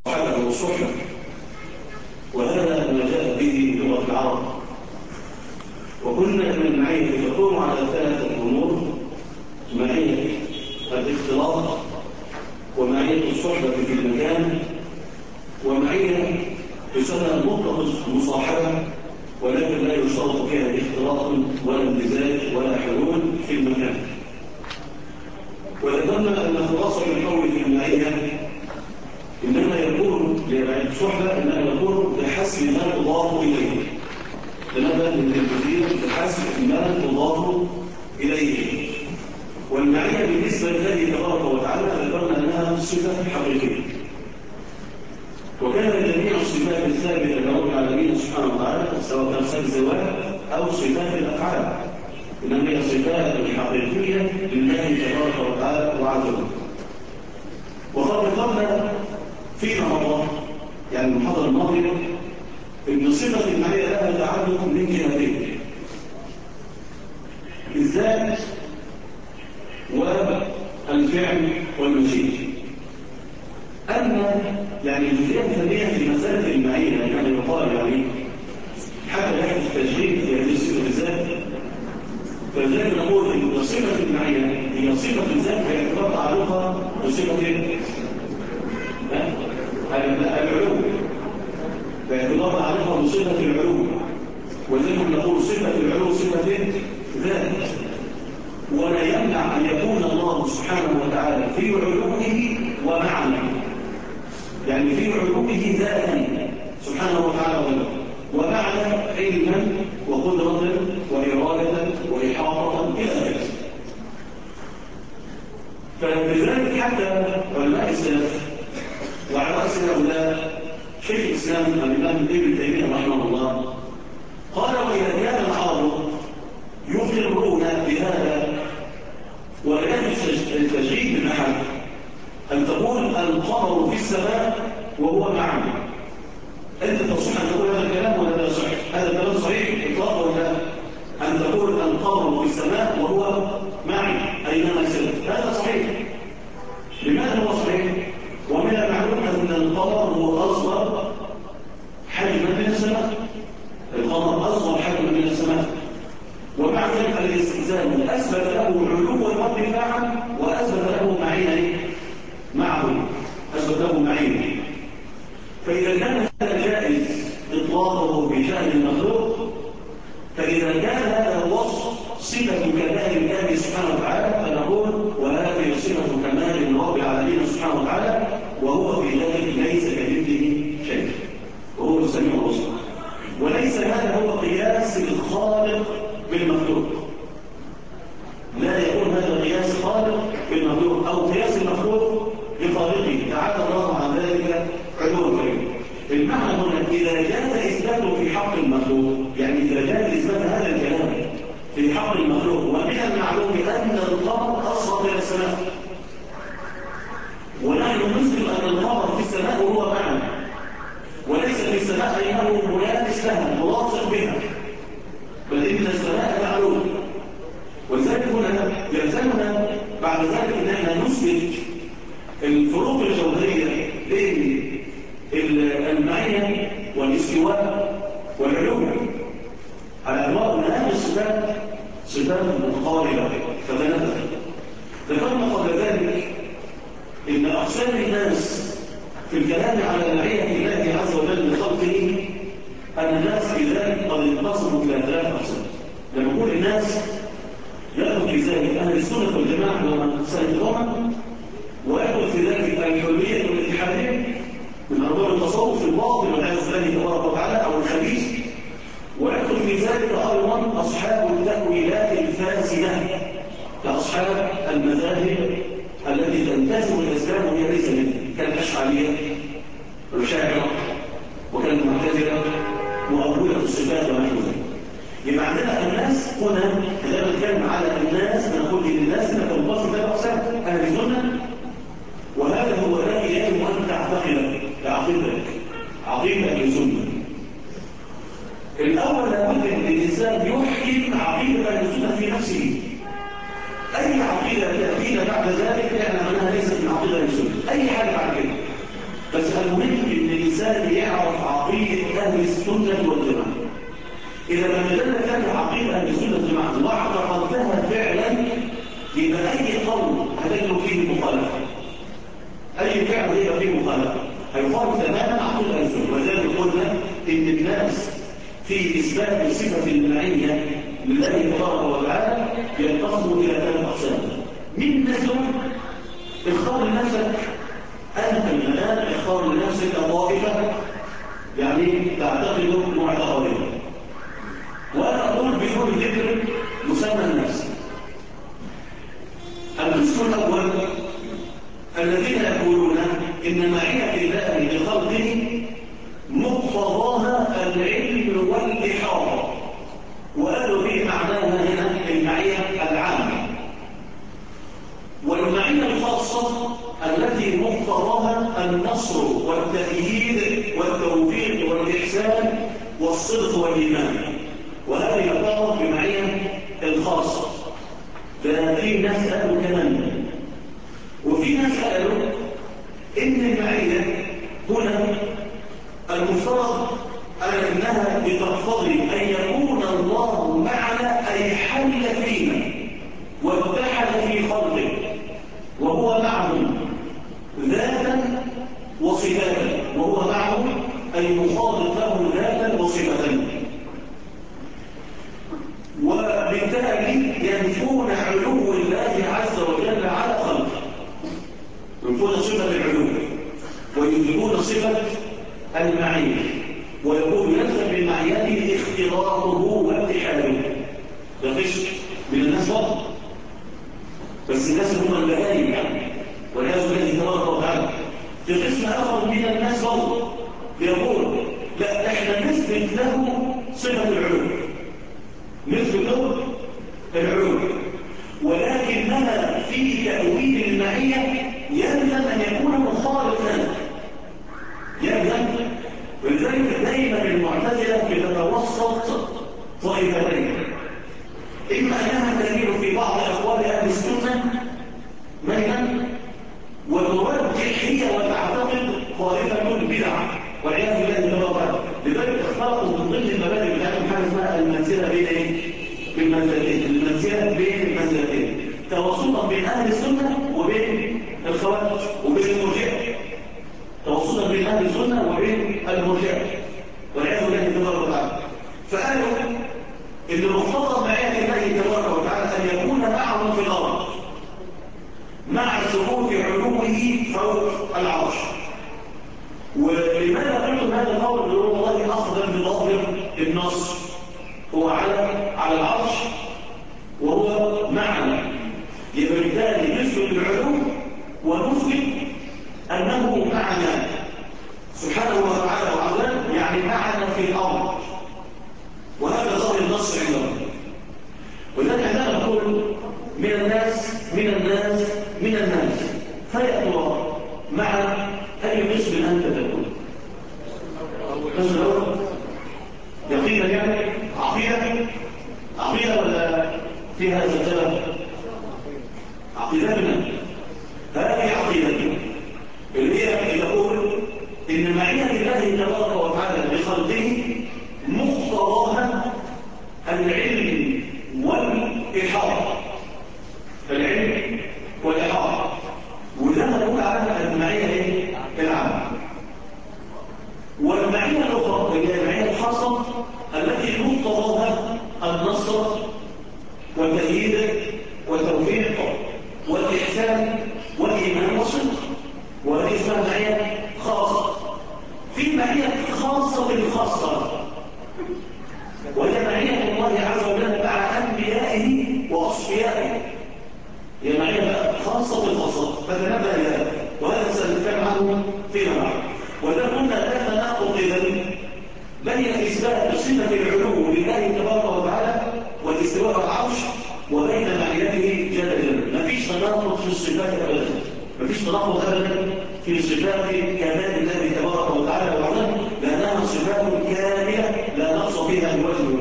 أو الصحبة، وهذا ما جاء به لغة العرب. وكنا من المعية تقوم على ثلاثة أمور: معية الاختلاط، ومعية الصحبة في المكان، ومعية تسمى مطلق المصاحبة ولكن لا يشترط فيها اختلاط ولا امتزاج ولا حلول في المكان. وذكرنا أن خلاصة القول في المعية إنما يكون للصحبة إنما يكون بحسب ما تضاف إليه، تنبه للكثير بحسب ما تضاف إليه. والمعية بالنسبة لله تبارك وتعالى ذكرنا أنها صفة حقيقية، وكان جميع الصفات الثابتة لرب العالمين سبحانه وتعالى سواء كان صفات الزواج أو صفات الأفعال إنما هي صفات حقيقية لله تبارك وتعالى وعز وجل. وقد ذكرنا فيما مضى يعني المحاضرة الماضية إن صفة المعية لها تعدد من جهتين: الذات والفعل والمشيئة. أما يعني الجزئية الثانية في مسألة المعية كما يقال يعني حتى يحدث تشغيل في هذه الصفة الذات، فلذلك نقول إن صفة المعية هي صفة الذات باعتبار تعلقها بصفة العلو، باعتبار تعلقها بصفة العلو، ولذلك نقول صفة العلو صفة ذات. ولا يمنع أن يكون الله سبحانه وتعالى في علوه ومعنى، يعني في علوه ذاتا سبحانه وتعالى ومعنى علما وقدرة وإرادة وإحاطة إلى ذلك. فلذلك حتى علماء السلف وعلى رأس هؤلاء شيخ الإسلام الإمام ابن تيمية رحمه الله قال: وإذا كان العرب يقرون بهذا ولا يجوز التشغيل من أحد أن تقول القمر في السماء وهو معنا، أنت تصح أن تقول هذا الكلام ولا لا يصح؟ هذا الكلام صحيح إطلاق ولا أن تقول القمر في السماء وهو معي أينما سرت؟ هذا صحيح. لماذا هو صحيح؟ ومن المعلوم أن القمر هو أصغر حجما من السماء، القمر أصغر حجما من السماء، ومع ذلك الاستئذان أثبت له علو وارتفاعا وأثبت له معين معه، أثبت له معين. فإذا كان هذا جائز إطلاقه بشأن المخلوق، فإذا كان هذا وصف صفة كمال الله سبحانه وتعالى فنقول وهذه صفة كمال رب العالمين سبحانه وتعالى، وهو في ذلك ليس كمثله شيء وهو السميع البصير. وليس هذا هو قياس الخالق بالمخلوق، لا يكون هذا قياس خالق بالمخلوق أو قياس المخلوق بخالقه تعالى الله عن ذلك علوا كريم. المعنى هنا إذا جاء إثباته في حق المخلوق، يعني إذا جاء إثبات هذا الكلام في حق المخلوق، ومن المعلوم أن القمر أصغر من السماء، ونحن نثبت أن القمر في السماء وهو معنا، وليس في السماء أنه منافس لها ملاصق بها، بل إن السماء معلوم. ولذلك هنا يلزمنا بعد ذلك أن احنا نثبت الفروق الجوهرية بين المعية والاستواء والعلو على اعتبار ان هذه الصفات صفات متقاربة فتنافت. ذكرنا قبل ذلك ان اقسام الناس في الكلام على معية الله عز وجل لخلقه ان الناس في ذلك قد انقسموا الى ثلاث اقسام. لما نقول الناس يدخل في ذلك اهل السنة والجماعة ومن سيدهم، ويدخل في ذلك الحلية والاتحادية من أرباب التصوف في الباطن والعياذ بالله تبارك وتعالى أو الخبيث، ويدخل في ذلك أيضا أصحاب التأويلات الفاسدة كأصحاب المذاهب التي تنتسب الإسلام وهي ليس منه، كالأشعرية والأشاعرة وكالمعتزلة مؤولة الصفات ونحو ذلك. يبقى عندنا الناس هنا إذا نتكلم على الناس نقول للناس نتنقسم ثلاث أقسام: أهل السنة، وهذا هو الذي يجب أن تعتقد كعقيدتك عقيدة السنة. الأول لابد أن الإنسان يحكم عقيدة أهل السنة في نفسه. أي عقيدة تأتينا بعد ذلك يعني أنها ليست من عقيدة أهل السنة، أي حاجة بعد كده، بس أهل المهم ان الانسان يعرف عقيده اهل السنه والجماعه. اذا لم يدلك لك عقيده اهل السنه والجماعه واعتقدتها فعلا، يبقى اي قول هتجد فيه مخالفه، اي فعل هيبقى فيه مخالفه، هيخالف تماما عقيده اهل السنه. ولذلك قلنا ان الناس في اثبات صفه المعيه لله تبارك وتعالى ينقسم الى 3 اقسام. من منهم اختار لنفسك انت الان، اختار لنفسك طائفه يعني تعتقد معتقدين، وانا اقول بدون ذكر مسمى النفس. القسم الاول الذين يقولون ان معيه الله لخلقه مقتضاها العلم والاحاطه، وقالوا به معناها هنا المعيه العامه، والمعيه الخاصه التي مقتضاها النصر والتأييد والتوفيق والإحسان والصدق والإيمان، وهذه يعتبر بمعية الخاصة. ففي ناس قالوا كمان، وفي ناس قالوا إن المعية هنا المفترض أنها بتقتضي أن يكون الله معنا أي حل فينا واتحد في خلقه، وهو معهم ذاتا وصفاتا، وهو معهم أي مخاطب له ذاتا وصفاتا. وبالتالي ينفون علو الله عز وجل على خلقه، ينفون صفة العلو ويثبتون صفة المعية، ويقول يلزم من معيته اختلاطه واتحاده. ده قسم من الناس فقط، بس الناس هم البهائم يعني، والعياذ بالله تبارك وتعالى. في قسم اخر من الناس برضه بيقول لا، احنا نثبت له صفه العلو، نثبت له العلو، ولكننا في تاويل المعيه يلزم ان يكون مخالفا، يلزم. ولذلك دائما المعتزله بتتوسط طائفتين، اما انها تميل في بعض اقوال اهل السنه ميلا، وترجح هي وتعتقد طائفه البدع والعياذ بالله تبارك وتعالى. لذلك اختلطوا من ضمن المبادئ بتاعتهم حاجه اسمها المنزله بين ايه؟ المنزلتين، المنزله بين المنزلتين، توسطا بين اهل السنه وبين الخوارج وبين المرجئه، توسطا بين اهل السنه وبين المرجئه والعياذ بالله تبارك وتعالى. فقالوا ان مقتضى معيه الله تبارك وتعالى ان يكون معهم في الارض مع ثبوت علوه فوق العرش. ولماذا قلت هذا القول؟ لأن الله أخذ بظاهر النص، هو على العرش وهو معنا، يبقى بالتالي نثبت العلو ونثبت أنه معنا سبحانه وتعالى وعلا، يعني معنا في الأرض، وهذا ظاهر النص عندهم. ولذلك عندما نقول من الناس فيأتوا مع أي قسم أنت تكون؟ يقينا يعني عقيدة ولا فيها زجاجة؟ عقيدتنا هذه عقيدتنا اللي هي تقول إن معية الله تبارك وتعالى بخلقه مقتضاها العلم والإحاطة، العلم والإحاطة، وده نقول عنها المعية العامة. والمعية الأخرى هي المعية الخاصة التي مقتضاها النصر والتأييد والتوفيق والإحسان والإيمان والصدق، وهذه اسمها معية خاصة. في معية خاصة بالخاصة، وهي معية الله عز وجل مع أنبيائه وأصفيائه، هي معية خاصة بالخاصة، فتنبه إلى هذا، وهذا سنتكلم عنه فيما بعد. وإذا قلنا لا تناقض بين إثبات صفة العلو لله تبارك وتعالى والاستواء على العرش وبين معيته جل جلاله، مفيش تناقض في الصفات أبدا، مفيش تناقض أبدا في صفات كمال الله تبارك وتعالى وعلا، لأنها صفات كاملة لا نقص فيها بوجه.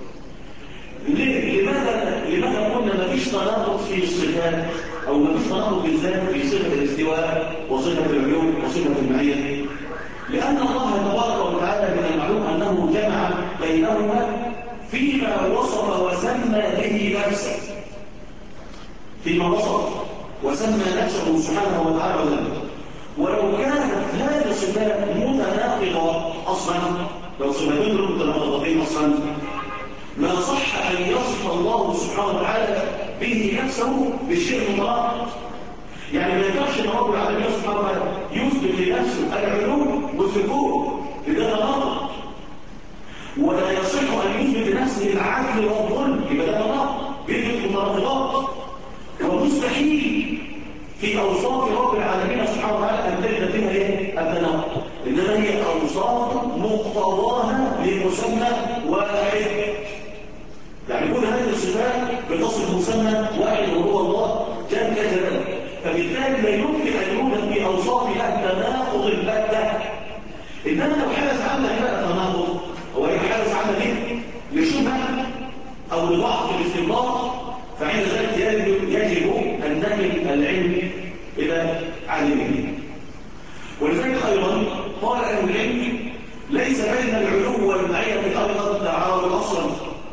لماذا قلنا مفيش تناقض في الصفات أو مفيش تناقض بالذات في صفة الاستواء وصفة العلو وصفة المعية؟ لأن الله تبارك وتعالى من المعلوم أنه جمع بينهما فيما وصف وسمى به نفسه، فيما وصف وسمى نفسه سبحانه وتعالى وذنبه. ولو كانت هذه الصفات متناقضة أصلا، لو صفتين متناقضتين أصلا، ما صح أن يصف الله سبحانه وتعالى به نفسه بالشيء المتناقض. يعني ما ينفعش ان رب العالمين سبحانه وتعالى يثبت لنفسه العلو والسكون بده تناقض، ولا يصح ان يثبت لنفسه العدل والظلم يبقى ده تناقض، بيثبت متناقضات. ومستحيل في اوصاف رب العالمين سبحانه وتعالى ان تجد فيها ايه؟ التناقض، انما هي اوصاف مقتضاها لمسمى واحد. يعني كل هذه الصفات بتصف مسمى واحد وهو الله جل جلاله، فبالتالي لا يمكن ان يوجد في اوصافها تناقض البتة. انما لو حدث عندك بقى تناقض، هو حدث عندك لشبهه او لضعف الاستنباط، فعند ذلك يجب ان نقل العلم الى عالمه. ولذلك ايضا قال اهل العلم ليس بين العلو والمعيه ايضا تعارض اصلا،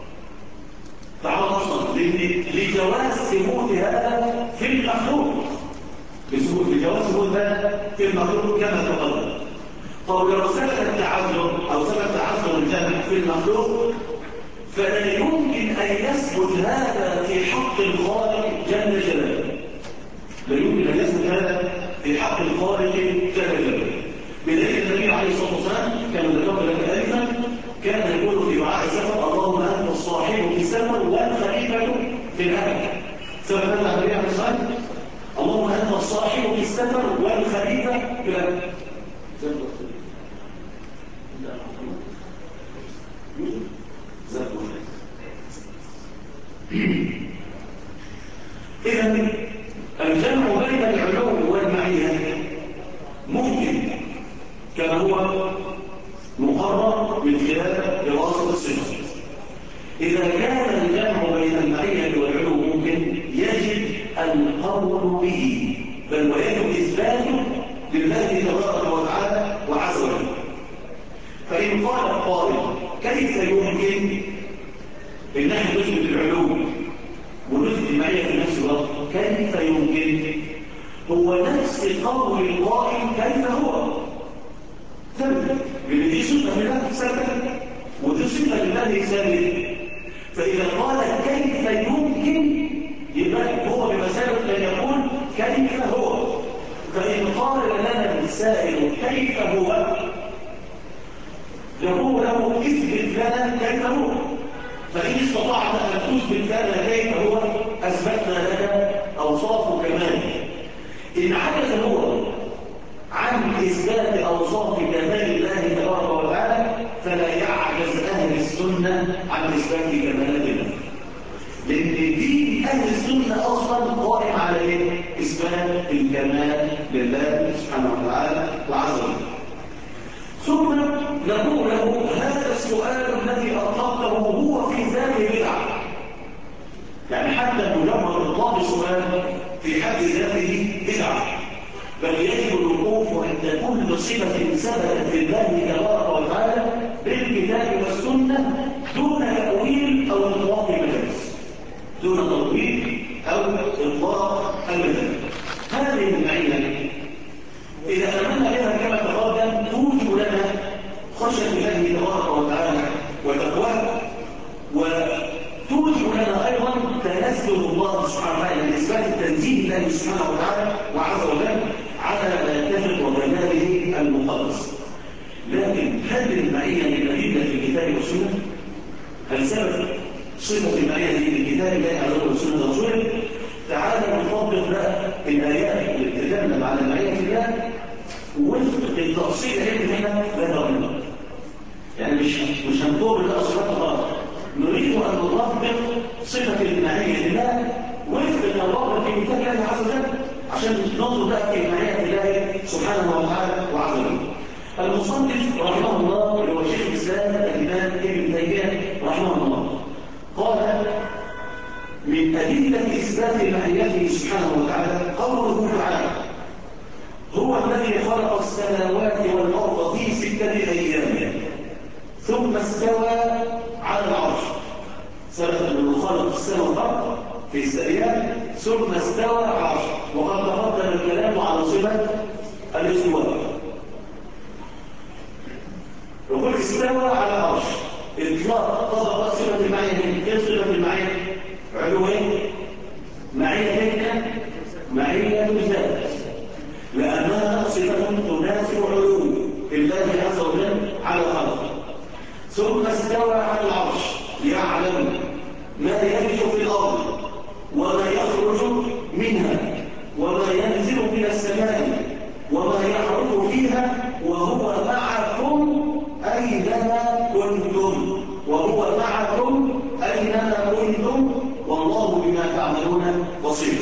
لجواز ثبوت هذا في المخلوق، لجواز ثبوت هذا في المخلوق كما تقدم. طب لو ثبت التعذر او ثبت تعذر الجمع في المخلوق، فلا يمكن ان يثبت هذا في حق الخالق جل جلاله، لا يمكن ان يثبت هذا في حق الخالق جل جلاله. بدليل النبي عليه الصلاه والسلام كما ذكرت لك انفا كان يقول في دعاء السفر: اللهم انت الصاحب في السفر والخليفه في الاهل. ثبت النبي عليه الصلاه والسلام: اللهم انت الصاحب في السفر والخليفه في الاهل. إذا الجمع بين العلو والمعية ممكن كما هو مقرر من خلال دراسة الصفة. إذا كان الجمع بين المعية والعلو ممكن، يجب القول به، بل ويجب إثباته لله تبارك وتعالى وعز وجل. فإن قال القائل: كيف يمكن ان احنا نثبت العلو ونثبت المعيه في نفس الوقت؟ كيف يمكن؟ هو نفس قول القائل كيف هو ثبت، لان دي صفه لله ثابته ودي صفه لله ثابته. فاذا قال كيف يمكن، يبقى هو بمثابه ان يقول كيف هو. فان قال لنا السائل كيف هو، يقول له اثبت لنا كيف هو. فإن استطعت أن تثبت لنا كيف هو، أثبتنا لك أوصاف كماله. إن عجز هو عن إثبات أوصاف كمال الله تبارك وتعالى، فلا يعجز أهل السنة عن إثبات كمالات الله، لأن دين أهل السنة أصلا قائم على إيه؟ إثبات الكمال لله سبحانه وتعالى وعز وجل. ثم نقول له: هذا السؤال الذي أطلقته هو في ذاته بدعة. يعني حتى مجرد إطلاق السؤال في حد ذاته بدعة، بل يجب الوقوف عند كل صفة ثبتت لله تبارك وتعالى بالكتاب والسنة دون تأويل أو إطلاق المجاز، دون تأويل أو إطلاق المجاز. هذه المعية إذا آمنا بها كما تقدم توجب لنا خشية الله تبارك وتعالى وتقواه، وتوجب لنا أيضا تنزل الله سبحانه وتعالى لإثبات التنزيه الله سبحانه وتعالى وعز وجل على ما يتفق وكماله المقدس. لكن هل المعية الأدلة في الكتاب والسنة؟ هل ثبت صفة المعية في الكتاب الله عز وجل والسنة ورسوله؟ تعالى نطبق بقى الآيات اللي بتتكلم عن المعية في الله وفق التفصيل اللي هنا لا منه. يعني مش هنطور بقى صفات غلط، نريد أن نطبق صفة المعية لله وفق الواقع في كتاب الله عز وجل عشان ننظر بقى في معية الله سبحانه وتعالى وعز وجل. المصنف رحمه الله اللي هو شيخ الإسلام الإمام ابن تيمية رحمه الله قال: من أدلة إثبات معيته سبحانه وتعالى قوله تعالى: هو الذي خلق السماوات والأرض في ستة أيام ثم استوى على العرش. ثبت أنه خلق السماء والأرض في 6 أيام ثم استوى على العرش، وقد تقدم الكلام على صفة الاستواء. وقل استوى على العرش إطلاق طبق صفة المعية. كيف صفة المعية؟ علوين معية معية الذات، لأنها صفة تناسب علو الله عز وجل على خلقه. ثم استوى على العرش يعلم ما يلج في الأرض وما يخرج منها وما ينزل من السماء وما يعرض فيها، وهو معكم أينما كنتم، وهو معكم أينما كنتم، والله بما تعملون بصير.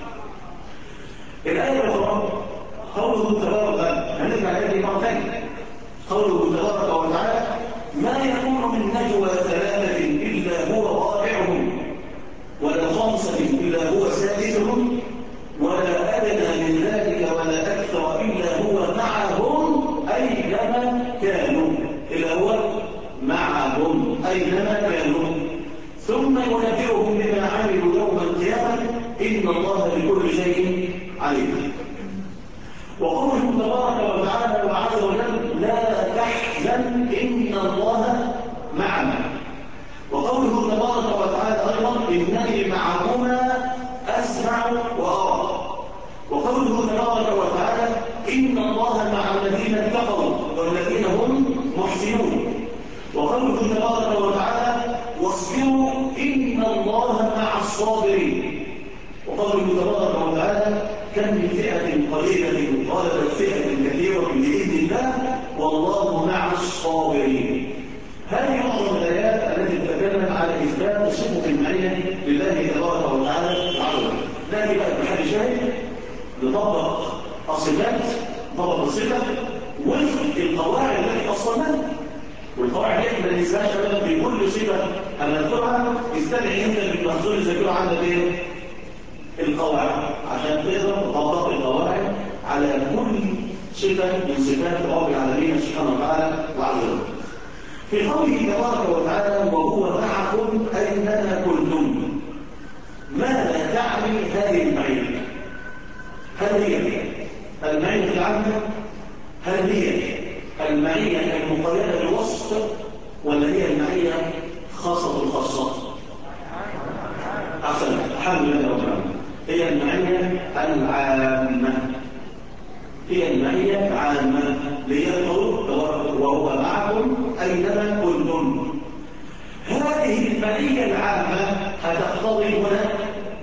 الآية الأخرى قوله تبارك وتعالى، هنرجع إليه مرة ثانية. قوله تبارك وتعالى: ما يكون من نجوى 3 إلا هو رابعهم ولا 5 إلا هو سادسهم ولا أدنى من ذلك ولا أكثر إلا هو معهم أينما كانوا، إلا هو معهم أينما كانوا، ثم ينبئهم بما عملوا يوم القيامة إن الله بكل شيء عليم. وقوله تبارك وتعالى وعز وجل: لا تحزن إن الله معنا. وقوله تبارك وتعالى أيضا: إنني معكما أسمع وأرى. وقوله تبارك وتعالى: إن الله مع الذين اتقوا والذين هم محسنون. وقوله تبارك وتعالى: واصبروا إن الله مع الصابرين. وقوله تبارك وتعالى: كم من فئة قليلة غلبت فئة كثيرة بإذن الله والله مع الصابرين. هذه معظم الآيات التي تتكلم على إثبات صفة المعية لله تبارك وتعالى العظيم. لكن بقى بحد شاهد نطبق الصفات، نطبق الصفة وفق القواعد التي أصلنا، والقواعد دي ما ننساهاش ابدا. في كل صفة هنذكرها استدعي انت بالمخزون الذاكرة عندك ايه؟ القواعد، عشان تقدر تطبق القواعد على كل صفة من صفات رب العالمين سبحانه وتعالى وعز وجل. في قوله تبارك وتعالى: وهو معكم أينما كنتم. ماذا تعني هذه المعية؟ هل هي المعية العامة؟ هل هي المعية المقيدة بالوصف؟ ولا هي المعية خاصة الخاصة؟ أحسن، الحمد لله رب العالمين. هي المعية العامة، هي المعية العامة ليقول وهو معكم أينما كنتم. هذه المعية العامة هتقتضي هنا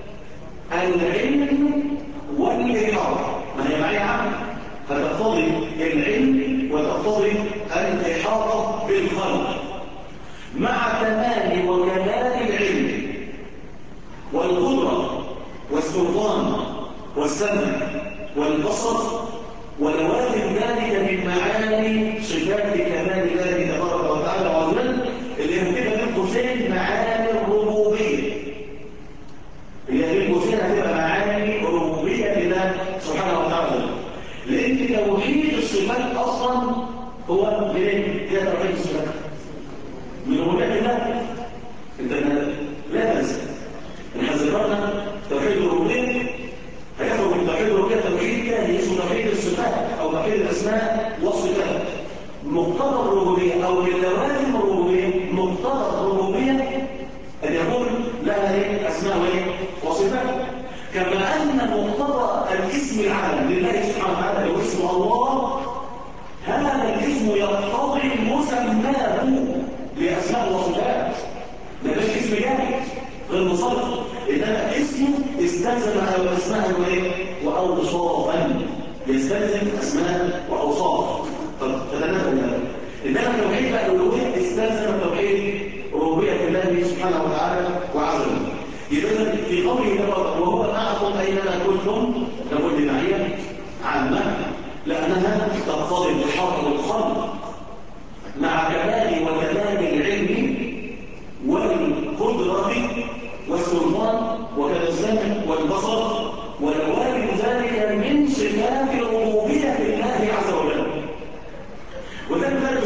العلم والإحاطة. ما هي معية عامة؟ هتقتضي العلم وتقتضي الإحاطة بالخلق مع تمام وكمال العلم والقدرة والسلطان والسمع والبصر ولوازم ذلك من معاني صفات كمال الله تبارك وتعالى وعظيم، اللي هي كده بين قوسين معاني الربوبية. هي بين قوسين هتبقى معاني ربوبية لله سبحانه وتعالى، لأن توحيد الصفات أصلا هو منين؟ هي توحيد الصفات من ربوبية الله. أنت لا تنسى إن ذكرنا توحيد الربوبية هيخرج من توحيد الربوبية توحيد ثاني اسمه توحيد الصفات أو توحيد الأسماء والصفات. مقتضى الربوبية أو من لوازم الربوبية، مقتضى الربوبية أن يكون لها أسماء وصفات، كما أن مقتضى الاسم العالم لله سبحانه وتعالى هو اسم الله. هذا الاسم يقتضي مسماه لأسماء وصفات، ما بقاش اسم جامد غير مصرف، إنما اسم استلزم أسماء وأوصافا، يستلزم أسماء وأوصاف فتناسب هذا. إنما التوحيد بقى الألوهية استلزم توحيد ربوبية الله سبحانه وتعالى وعز وجل. يبقى في قوله وهو معكم أينما كنتم، نقول بمعية عامة لأنها تقتضي الإحاطة بالخلق مع كمال وكمال العلم والقدرة والسلطان وكذا السمع والبصر والوالد ذلك من صفات الربوبية لله عز وجل. وذلك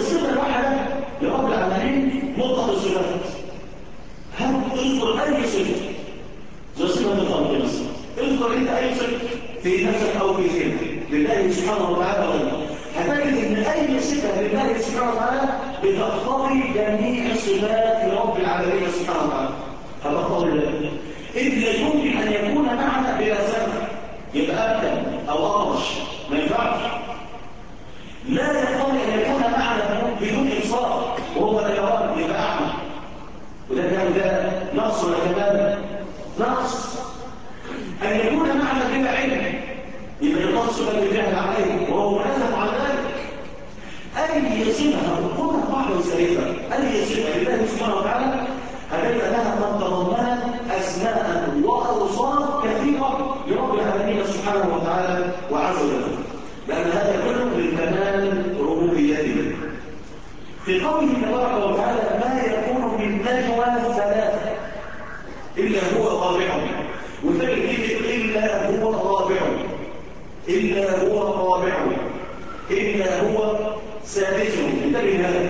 صفة لله سبحانه وتعالى بتقتضي جميع صفات رب العالمين سبحانه وتعالى. فتقتضي ذلك. إذ لا يمكن أن يكون معنى بلا سمع، يبقى أبدا أو أرش، ما ينفعش. لا يقتضي أن يكون معنى بدون إبصار وهو لا يراه، يبقى أعمى. وده ده نقص ولا كمال؟ نقص. أن يكون معنى بلا علم يبقى ينقص بل الجهل عليه وهو منازل عن ذلك. أي صفة هتكون قاعدة وسريفة، أي صفة لله سبحانه وتعالى هتجد أنها قد تضمنت أسماء وأوصاف كثيرة لرب العالمين سبحانه وتعالى وعز وجل، لأن هذا كله من كمال ربوبيته. في قوله تبارك وتعالى ما يكون من نجوى ثلاثة إلا هو رابعهم، وتجد إلا هو رابعهم، إلا هو رابعهم، إلا هو سادسهم. انتبه هذا.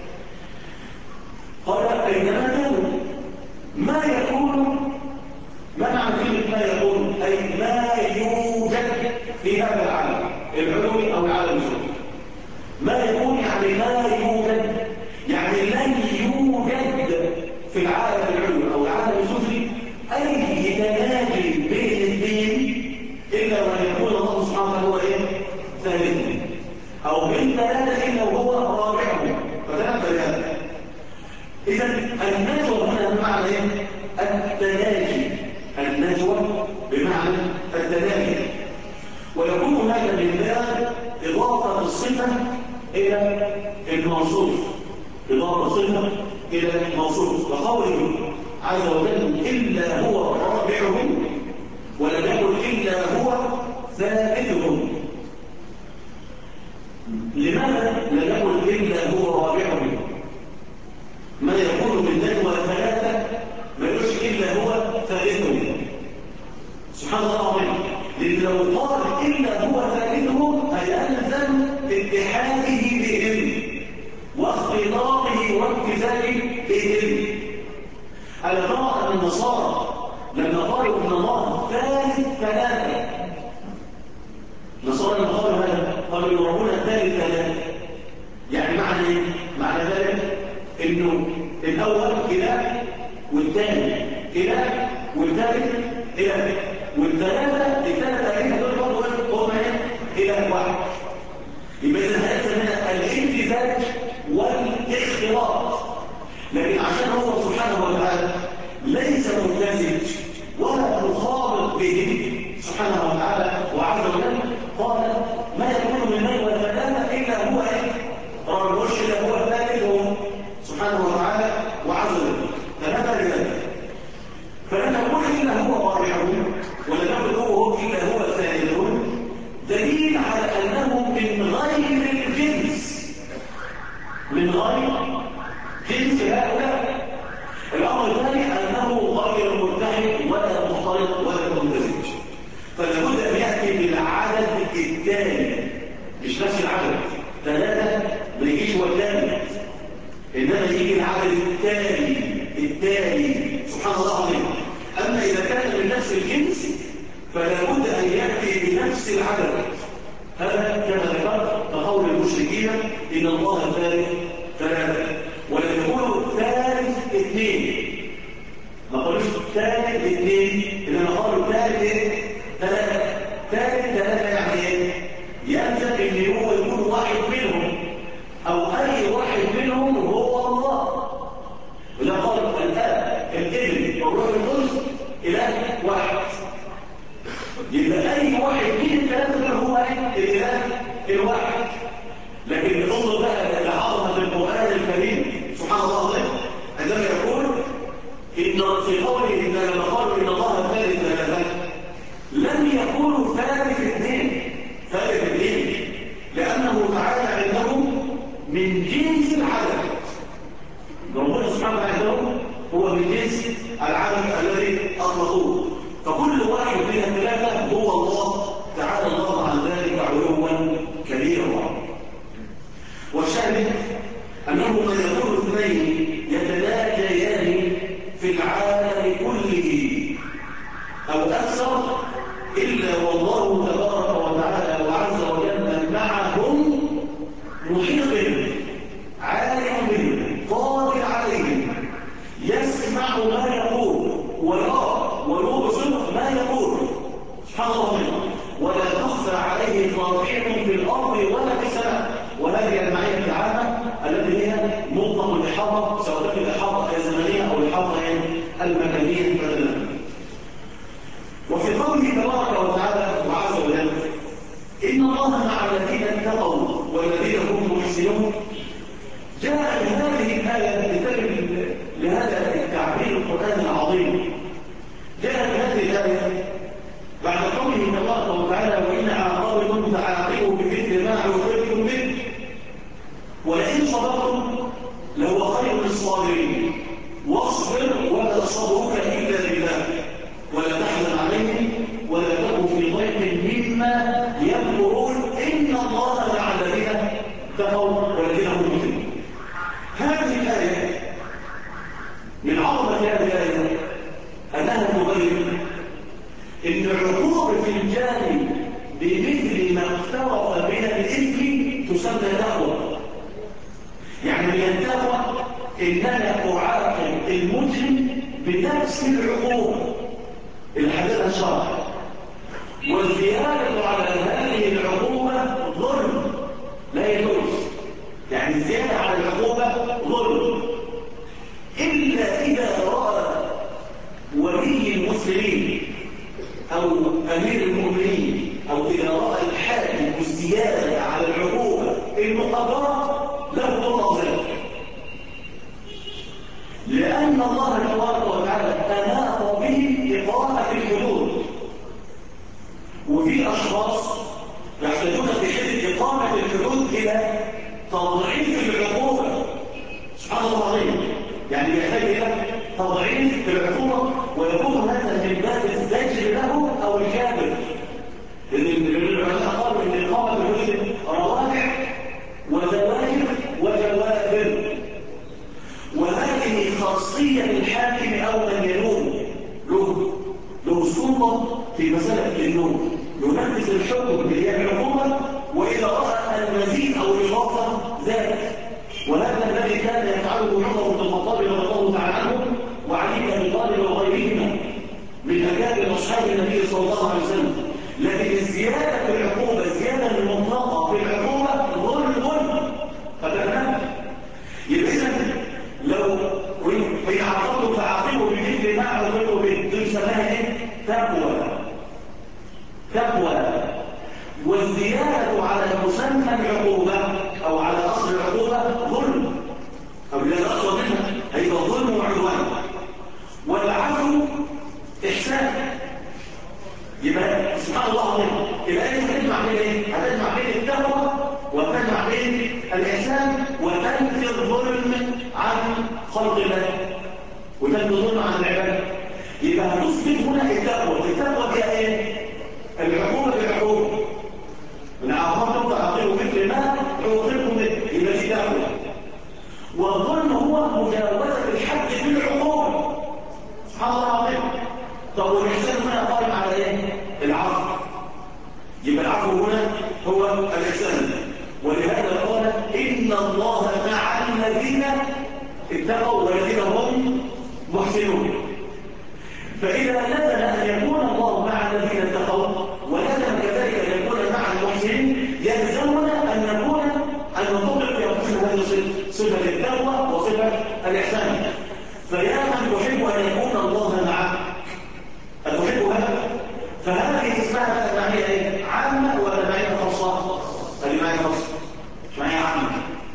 قال أينما كانوا ما يكون، ما معنى كلمة ما يكون؟ أي ما يوجد في هذا العالم العلوي أو العالم السفلي. ما يكون يعني لا يوجد، يعني لن يوجد في العالم العلوي أو العالم السفلي أي تناجي بين الاثنين إلا وأن يكون الله سبحانه وتعالى هو إيه؟ ثالثهم، أو بين ثلاثة إلا وهو رابعهم. فتنبه هذا. إذا النجوى هنا بمعنى إيه؟ التناجي. النجوى بمعنى التناجي. ويكون هذا من باب إضافة الصفة إلى الموصوف، إضافة الصفة إلى الموصوف. وقوله عز وجل إلا هو رابعهم ولم يقل إلا هو ثالثهم. لماذا لم يقل إلا هو رابعهم؟ ما يكون من نجوى ثلاثة ما يقولش إلا هو ثالثهم. سبحان الله العظيم. لأن لو قال إلا هو ثالثهم هيلزم اتحاده بهم واختلاطه وامتثاله بهم. ألا ترى أن النصارى لما قالوا إن الله ثالث ثلاثة، النصارى لما قالوا هذا قالوا إن ربنا ثالث ثلاثة، يعني معنى إيه؟ معنى ذلك إنه الأول إله والثاني إله والثالث إله والثلاثة الثلاثة إله دول برضه هم إله واحد. يبقى إذا هذا من الامتزاج والاختلاط. لكن عشان هو سبحانه وتعالى ليس ممتزج ولا مخالط به سبحانه وتعالى وعز وجل، قال ما يكون من نجوى ثلاثة إلا هو رب إلا هو الثالث سبحانه وتعالى وعز وجل. فهذا لذلك فلن نقول إلا هو رابعهم ولا نقول هو إلا هو الثالثون، دليل على أنه من غير الجنس، من غير جنس هؤلاء. الأمر الثاني أنه غير متحد ولا مختلط ولا ممتزج، فلابد أن يأتي بالعدد الثاني، مش نفس العدد ثلاثة ما يجيش هو الثاني، إنما يجي العدد التالي سبحان الله العظيم. أما إذا كان من نفس الجنس فلابد أن يأتي بنفس العدد. هذا كما ذكرت كقول المشركين إن الله ثالث ثلاثة، ولم يقولوا ثالث اثنين، ما قالوش ثالث اثنين، إنما قالوا ثالث ثلاثة. ثالث ثلاثة يعني إيه؟ يلزم إن هو يكون واحد منهم أو أي واحد منهم هو الله. وده قال الآب الابن والروح القدس إله واحد. يبقى أي واحد من الثلاثة دول هو الإله الواحد. لكن انظر بقى لعظمة القرآن الكريم سبحان الله العظيم عندما يقول إن في قوله إن لما قالوا إن الله ثالث ثلاثة لم يقولوا ثالث اثنين، ثالث اثنين لأنه تعالى عندهم من جنس العدد. ربنا سبحانه وتعالى هو من جنس العدد الذي أطلقوه، فكل واحد من الثلاثة هو الله تعالى الله عن ذلك علوا كبيرا. والشاهد أنه قد يكون اثنين يتناجيان في العالم كله أو أكثر إلا والله تبارك وتعالى وعز وجل معهم محيط المكانية بدلا. وفي قوله تبارك وتعالى وعز وجل إن الله مع الذين اتقوا والذين هم محسنون، جاءت هذه الآية بسبب لهذا التعبير القرآني العظيم. جاءت هذه الآية بعد قوله تبارك وتعالى وإن عاقبتم فعاقبوا بمثل ما عوقبتم به ولئن صبرتم لهو خير للصابرين واصبر ولا صبرك إلا بالله ولا تحزن عليهم ولا تكن في ضيق مما يمكرون إن الله مع الذين اتقوا والذين هم محسنون. هذه الآية من عظمة هذه الآية أنها تبين إن عقوبة الجاني بمثل ما اقترف من الإثم تسمى تقوى. يعني من التقوى إن أنا أعاقب المجرم بنفس العقوبة اللي حددها الشرع، والزيادة على هذه العقوبة ظلم لا يجوز. يعني الزيادة على العقوبة ظلم إلا إذا رأى ولي المسلمين أو أمير المؤمنين أو إذا رأى الحاكم الزيادة على العقوبة المقررة له ضرر ذلك، لأن الله تبارك وتعالى أناط به إقامة الحدود. وفي أشخاص يحتاجون في حدة إقامة الحدود إلى تضعيف العقوبة. سبحان الله العظيم، يعني يحتاج إلى تضعيف العقوبة، ويكون هذا من باب الزجر له أو الكابر. العلماء قالوا إن إقامة الحدود روائع وزواجر وجوابر، وهذه خاصية الحاكم أو من يلوم له السلطة في مسألة النوم، ينفذ الحكم بإيجاب العقوبة وإذا رأى المزيد أو الإضافة ذلك. وهذا الذي كان يفعله عمر بن الخطاب رضي الله تعالى عنه وعلي بن أبي طالب وغيرهما من أكابر أصحاب النبي صلى الله عليه وسلم. لكن الزيادة في العقوبة، الزيادة المطلقة في العقوبة ظلم. فبالنسبة يبقى لو عاقبتم فعاقبوا بمثل ما عوقبتم به، دول سماها ايه؟ تقوى. والزيادة على مسمى العقوبة أو على أصل العقوبة ظلم، أو لا أصل منها هيبقى ظلم وعدوان. والعفو إحسان. يبقى سبحان الله العظيم، الآية هتجمع بين ايه؟ هتجمع بين التقوى وتجمع بين الإحسان وتنفي الظلم عن خلق الله وتنفي الظلم عن العباد. يبقى هنثبت هنا التقوى هي ايه؟ العقوبة بالعقوبة. من عاقبتم فعاقبوا مثل ما عوقبتم به، يبقى دي تقوى. والظلم هو مجاوزة الحد في العقوبة. سبحان الله العظيم. طب والإحسان هنا قائم على ايه؟ العفو. يبقى العفو هنا هو الإحسان. ولهذا قال إن الله مع الذين اتقوا والذين هم محسنون. فإذا لزم أن يكون الله مع الذين اتقوا ولزم كذلك أن يكون مع المحسنين، يلزمنا أن نطبق في أنفسنا هذه صفة التقوى وصفة الإحسان. فيا من تحب أن يكون الله معك أتحب هذا؟ فهذه اسمها معية ايه؟ عامة ولا معية خاصة؟ هذه معية خاصة، مش معية عامة.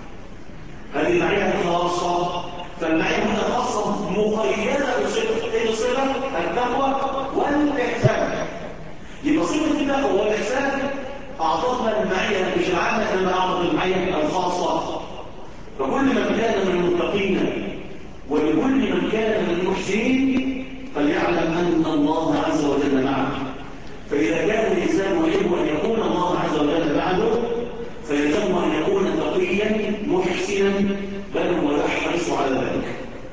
هذه معية خاصة. فالمعية خاصة مقيدة بصفة ايه؟ الصفة التقوى والإحسان. يبقى صفة التقوى والإحسان أعطتنا المعية مش العامة، إنما أعطت المعية الخاصة. فكل من كان من المتقين ولكل من كان من المحسنين فليعلم أن الله عز وجل معه. فإذا كان الإنسان يحب أن يكون الله عز وجل معه فيلزمه أن يكون تقيا محسنا بل ويحرص على ذلك.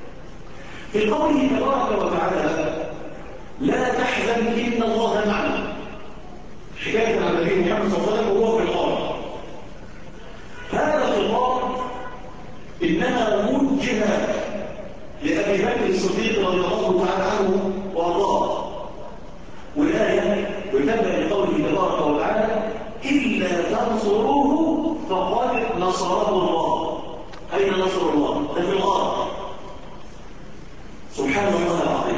في قوله تبارك وتعالى لا تحزن إن الله معنا، حكاية عن النبي محمد صلى الله عليه وسلم وهو في الغار. هذا الخطاب إنما وجه لأبي بكر الصديق رضي الله تعالى عنه وأرضاه. والآية بتبدأ بقوله تبارك وتعالى إلا تنصروه فقد نصره الله. أين نصر الله؟ ده في الغار. سبحان الله العظيم.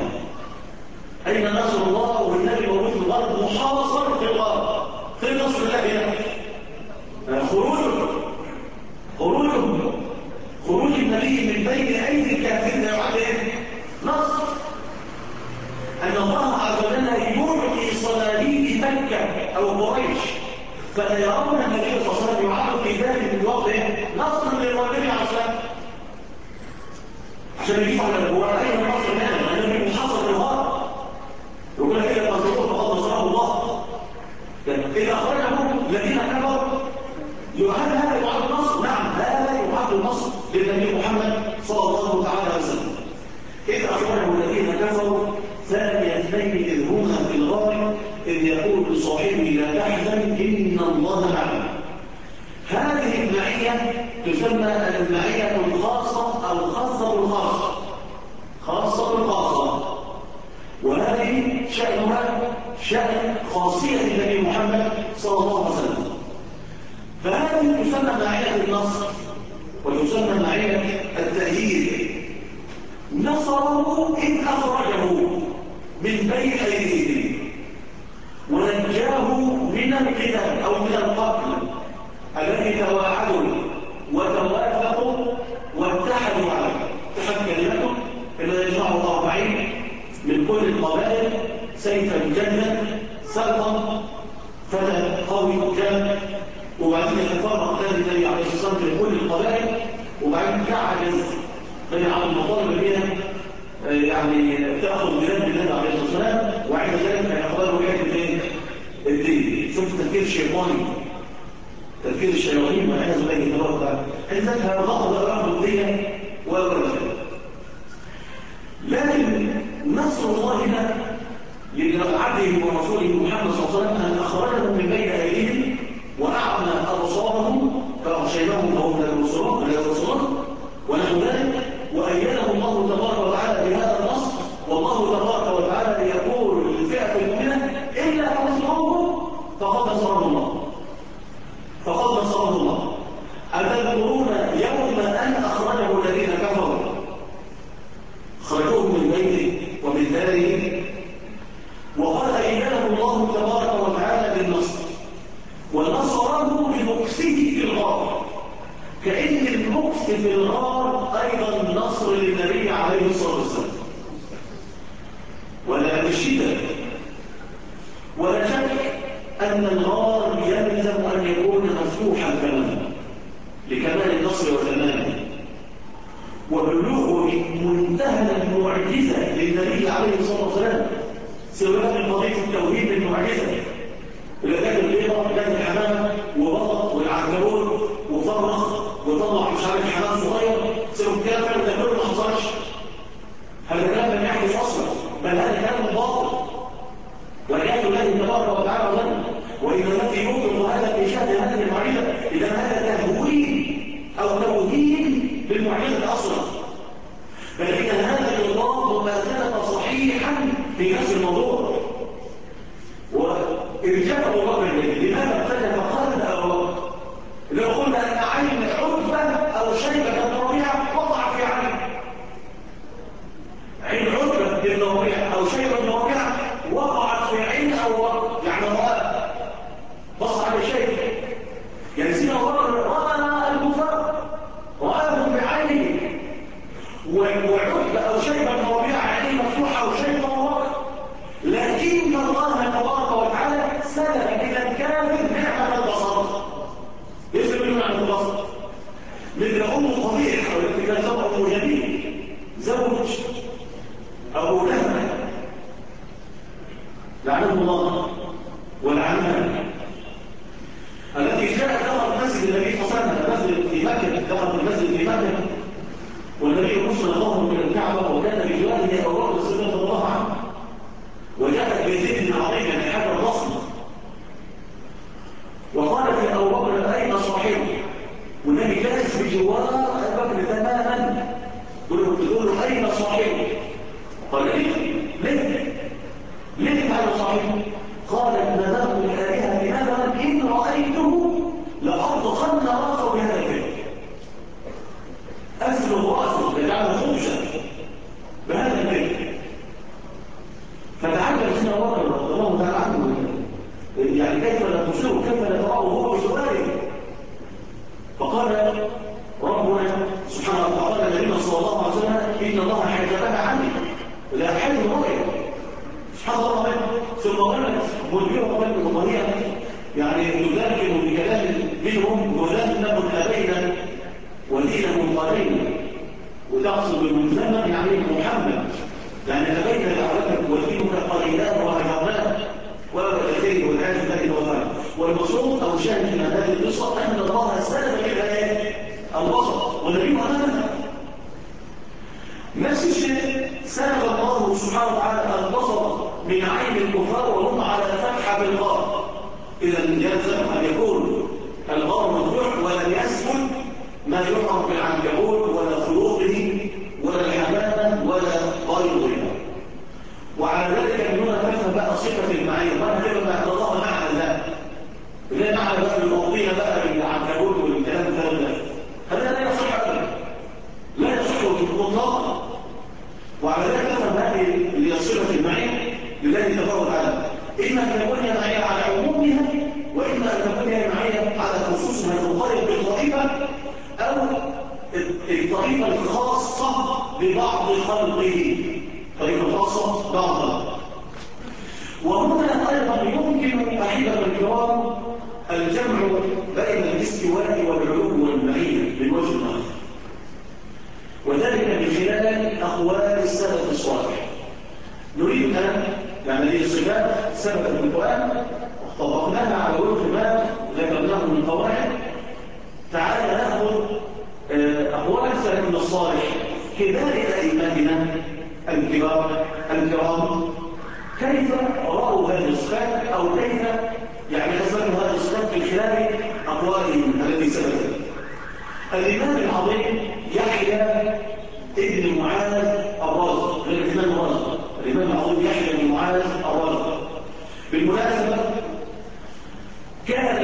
خروج النبي من بين أيدي الكافرين يعد نصر. أن الله عز وجل يعطي صناديد مكة أو قريش فلا يرون النبي صلى الله عليه وسلم يعد في ذلك الوقت نصر للنبي عليه الصلاة عشان يجيب على هو أين النصر هذا؟ النبي محصل الغار يقول لك إذا تنصروا فقد نصره الله. إذا أخرجهم الذين كفروا هل هذا يعد النصر؟ نعم هذا يعد النصر للنبي محمد صلى الله تعالى عليه وسلم. إذا أخرجهم الذين كفروا ثاني اثنين إذ هما في الغار إذ يقول لصاحبه لا تحزن إن الله معنا. هذه المعية تسمى المعية الخاصة أو خاصة الخاصة، خاصة الخاصة، وهذه شأنها شأن خاصية النبي محمد صلى الله عليه وسلم. فهذه تسمى معية النصر وتسمى معية التأييد. نصره إذ أخرجه من بين أيديهم ونجاه من القتال أو من القتل الذي تواعدوا وتوافقوا واتحدوا عليه. اتحد كلمته إذا يجمعوا 40 من كل القبائل سيفا جدا سلطا فتى قوي جاد، وبعدين يتفرق ذلك النبي عليه الصلاة والسلام في كل القبائل، وبعدين يعجز بني عبد المطلب بها يعني تأخذ بلاد النبي عليه الصلاة والسلام، وعند ذلك يقبلوا بحكم الدين. شوف تفكير الشيطاني، تفكير الشياطين والعياذ بالله تبارك وتعالى. عندها ضغط الأرض الدية وغيرها. لكن نصر الله هنا لعبده ورسوله محمد صلى الله عليه وسلم أن أخرجهم من بين أيديهم وأعمى أبصارهم فأغشيناهم فهم لا يبصرون ونحو ذلك، وأيده الله تبارك وتعالى بهذا النصر. والله تبارك وتعالى يقول للفئة المؤمنة إلا تنصروه فقد نصره الله، فقد نصره الله. أتذكرون يوم أن أخرجه الذين كفروا خرجوهم من بيته ومن داره، وقد أيده الله تبارك وتعالى بالنصر ونصره بمكسه في الغار، كأن المكس في الغار أيضا نصر للنبي عليه الصلاة والسلام. ولا بالشدة ولا شك أن الغار يلزم أن يكون مفتوحا تماما لكمال النصر وتمامه وبلوغ منتهى المعجزة للنبي عليه الصلاة والسلام، سواء من قضية التوحيد المعجزة إذا كانت البيضة كانت الحمامة وبطط والعنكبوت وفرخ وطلع مش عارف حمام صغير سيروا كافر وده كله ما حصلش. هذا كلام لم يحدث أصلا، بل هذا كلام باطل والعياذ بالله تبارك وتعالى ظن. وإن الذي يوقف هذا بإشاهد هذه المعجزة إذا هذا تهويل أو توهين بالمعجزة أصلا، بل إن هذا يضاد ما ثبت صحيحا في نفس الموضوع. وإرجاء الله بالله لماذا ابتدى قلب أو لو قلنا أن عين عتبة أو شيبة ربيعة وضع في عين عتبة بن ربيعة أو شيبة بن ربيعة وقعت في عين أو يعني رأى بص على شيء يعني سيدنا رأى الكفار رآهم بعينه، وعتبة أو شيبة بن ربيعة عينيه مفتوحة أو شيبة وراء، لكن الله تبارك وتعالى سلب إلى الكافر نعمة البصر. يسلم منه نعمة البصر مثل أم قبيح التي كان زوج أم جميل زوج أبو لهب لعنه الله ولعنها، التي جاءت دخلت مسجد النبي صلى الله عليه وسلم مسجد في مكة، دخلت المسجد في مكة والنبي يوصل الله من الكعبة وكان بجواره أبو بكر الصديق رضي الله عنه، وجاءت بزيد عظيم يعني حاجة ضخمة، وقالت يا أبو بكر أين صاحبي؟ والنبي جالس بجوار أبو بكر تماما، تقول له أين صاحبي؟ قال ليه هذا صاحبي؟ قالت نذرت الآلهة لماذا إن رأيته لأرضخن رأسه بهذا الفعل، أسلب رأسه يجعله خبزا بهذا الفعل. فتعجب سيدنا أبو بكر رضي الله تعالى عنه يعني كيف لا تبصره كيف لا تراه وهو بسؤاله، فقال إن الله حجبها عني لا حجب رؤية سبحان الله. ثم ظلت مدبرة بين الضريعة يعني تدافن بكلام منهم ولن أبينا ودينهم قليلا، وتقصد بالمسلم يعني محمد، يعني أبينا دعوتك ودينك قليلا وهجرناه وبدأتين والعياذ بالله والله. والمقصود أو شاهد من هذه القصة أن الله سلب منها البصر والنبي أمامها. نفس الشيء سلب الله سبحانه وتعالى البصر من عين الكفار وهم على فتحة الغار. إذا يلزم أن يكون الغار مفتوح ولم يسكن ما يعرف بالعنكبوت ولا خلوقه ولا الحمامة ولا غيرها. وعلى ذلك من هنا تفهم بقى صفة المعية، ما تبقى أن الله معنا لا لا معنى بقى الموضوعين بقى بالعنكبوت والكلام ده هذا لا يصح أبدا، لا يصح مطلقا. وعلى ذلك تفهم هذه اللي هي صفة المعية لله تبارك وتعالى، إما أن تكون هي معية على عمومها وإما أن تكون هي معية على خصوصها تنطلق بالطائفة أو الطائفة الخاصة ببعض خلقه، طائفة خاصة بعضها. وهنا أيضا يمكن أحبة الكرام الجمع بين الاستواء والعلو والمعية من وجه آخر، وذلك من خلال أقوال السلف الصالح. نريد أن يعني هذه الصفات ثبتت في القرآن وطبقناها على وفق ما ذكرناه من قواعد. تعالى نأخذ أقوال السلف الصالح كبار أئمتنا الكرام كيف رأوا هذه الصفات أو كيف يعني أثبتوا هذه الصفات من خلال أقوالهم التي ثبتت. الإمام العظيم يحيى ابن معاذ الرازي غير الإمام الرازي، الإمام العظيم يحيى بن معاذ الرازي بالمناسبة كان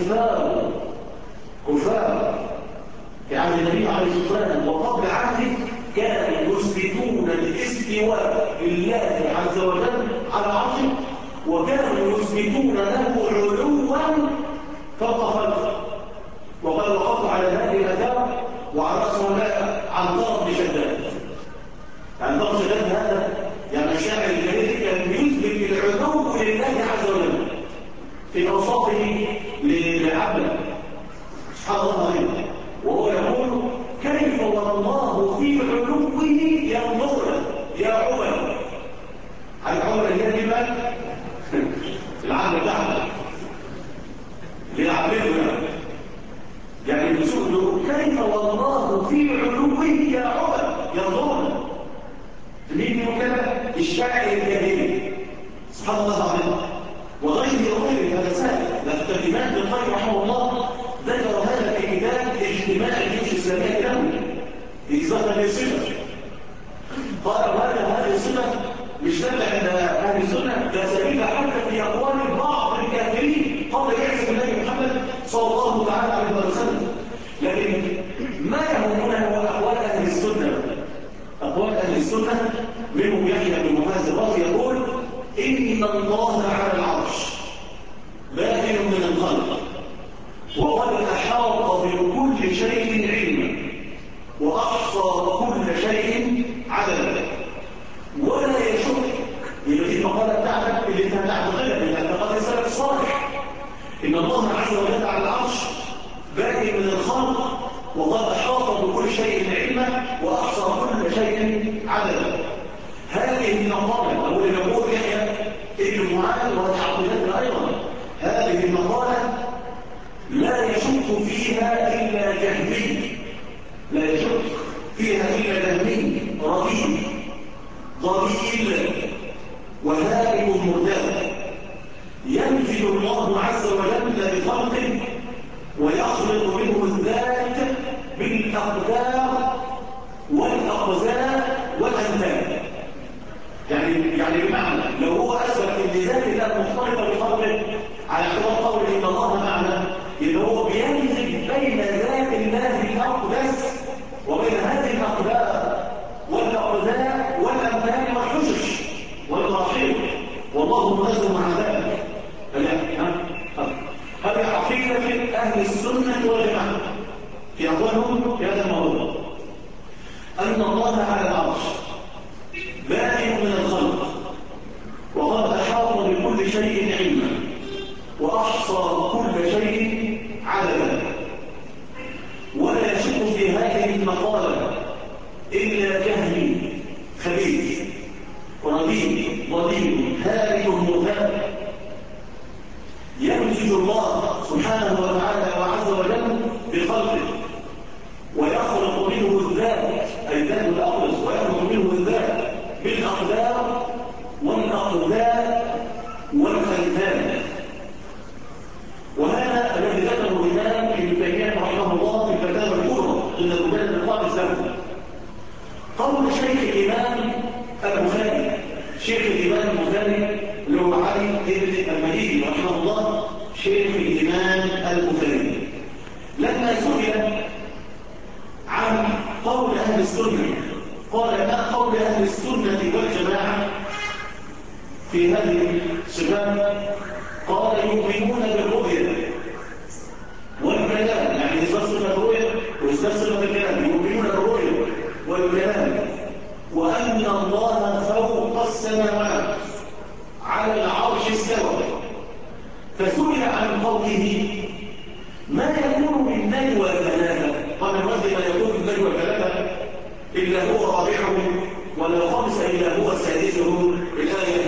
كفار في عهد النبي عليه الصلاة والسلام وقبل عهده كانوا يثبتون الاستواء لله عز وجل على عرشه، وكانوا يثبتون له علوا فوق خلقه. وقد وقفت على هذه الأداة وعلى رأسه عن طرف شداد. عن طرف شداد هذا يعني الشاعر الكريم كان يثبت العلو لله عز وجل في أوصافه لعبده سبحان الله عليه، وهو يقول كيف والله في علوه ينظر يا عمر. العمر هي كلمة العبد بتاعنا ليعبده يعني بسؤله كيف والله في علوه يا عمر ينظر. مين كده الشاعر الكريم سبحان الله العظيم وغير هذا سهل. لكن الإمام ابن القيم رحمه الله ذكر هذا في كتاب اجتماع الجيوش الإسلامية كاملة لإثبات هذه الصفة. قال هذه الصفة مش ثابتة عند أهل السنة، ده ثابتة حتى في أقوال بعض الكافرين قبل بعثة النبي محمد صلى الله تعالى عليه وسلم. لكن ما يهمنا هو أقوال أهل السنة. أقوال أهل السنة منهم يحيى بن معاذ الرازي يقول إن الله على العرش بادئ من الخلق وقد أحاط بكل شيء علما وأحصى كل شيء عددا ولا يشك. يبقى دي المقالة بتاعتك اللي انت هتعتقدها من اعتقاد السلف الصالح إن الله عز وجل على العرش بادئ من الخلق وقد أحاط بكل شيء علما وأحصى كل شيء عددا. هذه المقالة أو اللي يقول يحيى ابن معاذ وتعقيداتنا أيضا هذه المقالة لا يشك فيها إلا جهمي، لا يشك فيها إلا جهمي رهيب ضليل وهالك مرتاب. ينزل الله عز وجل بخلقه ويخلق منه الذات بالأقدار والأقزاء والأمثال. يعني بمعنى لو هو أثبت إن ذات الله مختلطة بخلقه على اعتبار قوله إن الله معنا، يبقى هو بينزل بين ذات الله الأقدس وبين هذه الأقدار والأقزاء والأمثال والحشش والمراحيل والله منزل مع ذلك. هذه عقيدة أهل السنة والجماعة في أقوالهم في هذا الموضوع. أن الله على العرش بائن من الخلق، وقد أحاط بكل شيء علما، وأحصى كل شيء عددا، ولا يشك في هذه المقالة إلا جهل خبيث رديء ضليل هالك مرتاب، يمزج الله سبحانه وتعالى وعز وجل بخلقه، ويخلق منه الذات أي ذات الأقدس، ويخلق منه الذات بالأقدار والأقدار والخلفان. وهذا الذي ذكره الإمام ابن تيمية رحمه الله في الفتاوى الكبرى ضمن المجلد الخامس له. قول شيخ الإمام البخاري، شيخ الإمام البخاري اللي هو علي بن المديني رحمه الله، شيخ الإمام البخاري لما سئل عن قول أهل السنة قال: ما قول أهل السنة والجماعة في هذه الصفات؟ قال: يؤمنون بالرؤيا والكلام، يعني إثبات صفة الرؤيا وإثبات صفة الكلام، يؤمنون بالرؤيا والكلام، وأن الله فوق السماوات على العرش استوى. فسئل عن قوله: ما يكون من نجوى ثلاثة؟ قال: الرجل ما يكون من نجوى ثلاثة إلا هو رابعهم ولا خمس إلا هو سادسهم، الآية.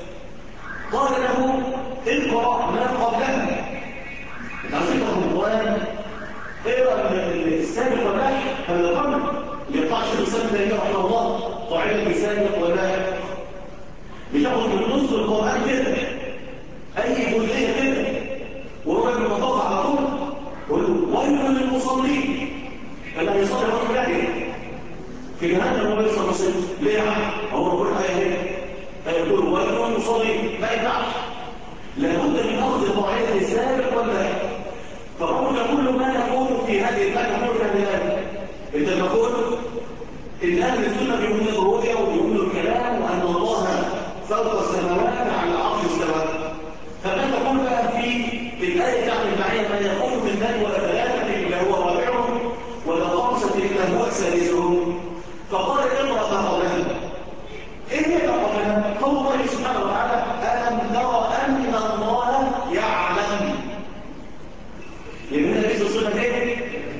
قال له: اقرأ ما قبلها. نصيحة القرآن اقرأ السابق واللاحق، هذا الأمر اللي يقطع شيخ الإسلام ابن تيمية رحمه الله قاعدة السابق واللاحق، بتاخد من نص القرآن كده أي جزئية كده وهو من المطاف على طول ويل للمصلين الذي يصلي رجل عليه في جهنم وما يصل نصيب. ليه يا عم؟ هو بيقول آية يقول ويل للمصلين، ما ينفعش، لابد من أخذ قاعدة السابق واللاحق. فقلنا كل ما نقول في هذه الآية نقول في هذه الآية، أنت تقول إن أهل السنة بيؤمنون بالرؤيا وبيؤمنوا الكلام وأن الله فوق السماوات على العرش استوى. فما تقول بقى في الآية تعني معي ما يقول من نجوى ثلاثة إلا هو رابعهم ولا خمسة إلا هو سادسهم؟ فقال: اقرأ ما قبلها. إيه هي ما قبلها؟ قول الله سبحانه وتعالى: ألم ترى أن الله يعلم. يبقى هنا ليس صفة ايه؟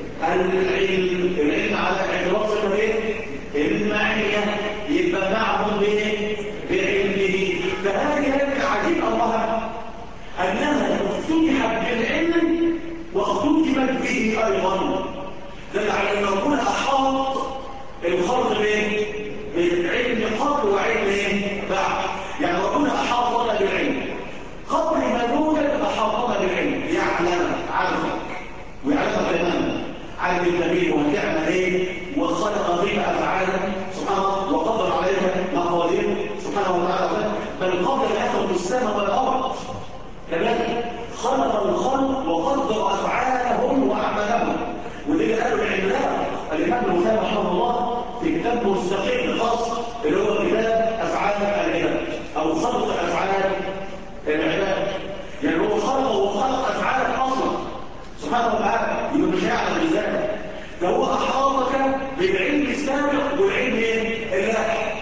العلم على اعتبار صفة ايه؟ المعية، يبقى معهم بايه؟ بعلمه. فهذه عجيب الله انها افتتحت بالعلم واختتمت به ايضا، دل على ان ربنا احاط الخلق بايه؟ بالعلم قبل وعلم ايه؟ بعد. يعني ربنا احاطنا بالعلم قبل ما نوجد، احاطنا بالعلم، يعلم عالمك ويعلمك تماما، عالم النبي وهتعمل ايه، وخلق فيك افعالا سبحانه وقدر عليها مقادير سبحانه وتعالى، بل قبل ان يخلق السماء والارض كذلك خلق الخلق وقدر افعالهم واعمالهم. ودي قالوا العلماء الامام البخاري رحمه الله في كتاب مستقل خاص اللي هو كتاب افعال العباد او خلق افعال العباد، يعني هو خلق وخلق افعالك اصلا سبحانه وتعالى، يبقى مش هيعلم بذلك، ده هو احاطك بالعلم السابق والعلم اللاحق.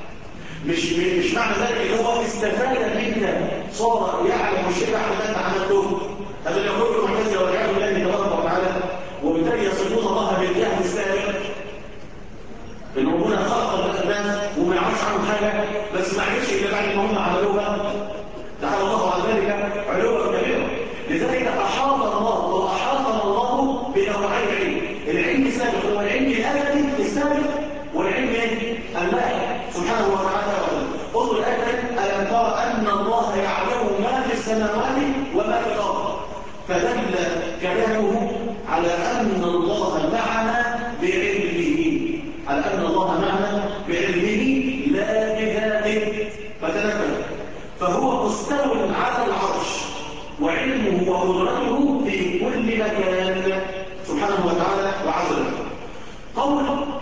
مش معنى ذلك ان هو استفاد منك صار يعلم الشيء بعد ما انت عملته. هذا اللي يقول المعتزله والعياذ بالله تبارك وتعالى، وبالتالي يصفون الله بالجهل السابق، ان ربنا خلق الناس وما يعرفش عنهم حاجه، بس ما عرفش الا بعد ما هم عملوها. تعالى الله عن ذلك علوا كبيرا. لذلك احاط الله واحاطنا الله بنوعين علم، العلم السابق هو العلم الازلي السابق والعلم اللاحق سبحانه وتعالى. انظر الآية: ألم ترى أن الله يعلم ما في السماوات وما في الأرض؟ فدل كلامه على أن الله معنا بعلمه، على أن الله معنا بعلمه لا بذاته. فتنبه، فهو مستوٍ على العرش وعلمه وقدرته في كل مكان سبحانه وتعالى وعز وجل. قول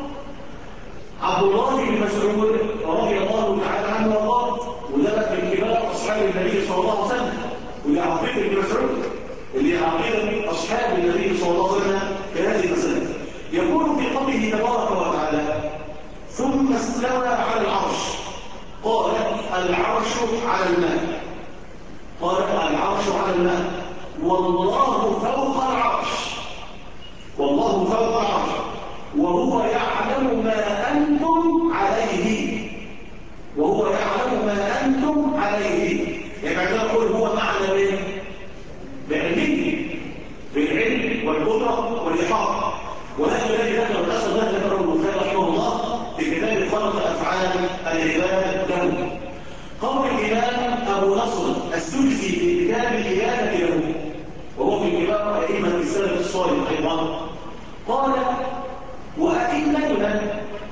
عبد الله بن مسعود رضي الله تعالى عنه وارضاه، وده من كبار اصحاب النبي صلى الله عليه وسلم، ودي عقيده ابن مسعود اللي هي عقيده اصحاب النبي صلى الله عليه وسلم في هذه المساله. يقول في قوله تبارك وتعالى: ثم استوى على العرش. قال العرش على الماء. قال العرش على الماء والله فوق العرش. والله فوق العرش وهو يعلم ما أنتم عليه. وهو يعلم ما أنتم عليه. يعني بعد نقول هو معنا به بعلمه، بالعلم والقدرة والإحاطة. وهذا الذي ذكر الأسد ذكره البخاري رحمه الله في كتاب خلق أفعال العباد له. قول الإمام أبو نصر السدسي في كتاب الإبانة له، وهو من كبار أئمة السلف الصالح أيضا، قال وأئمتنا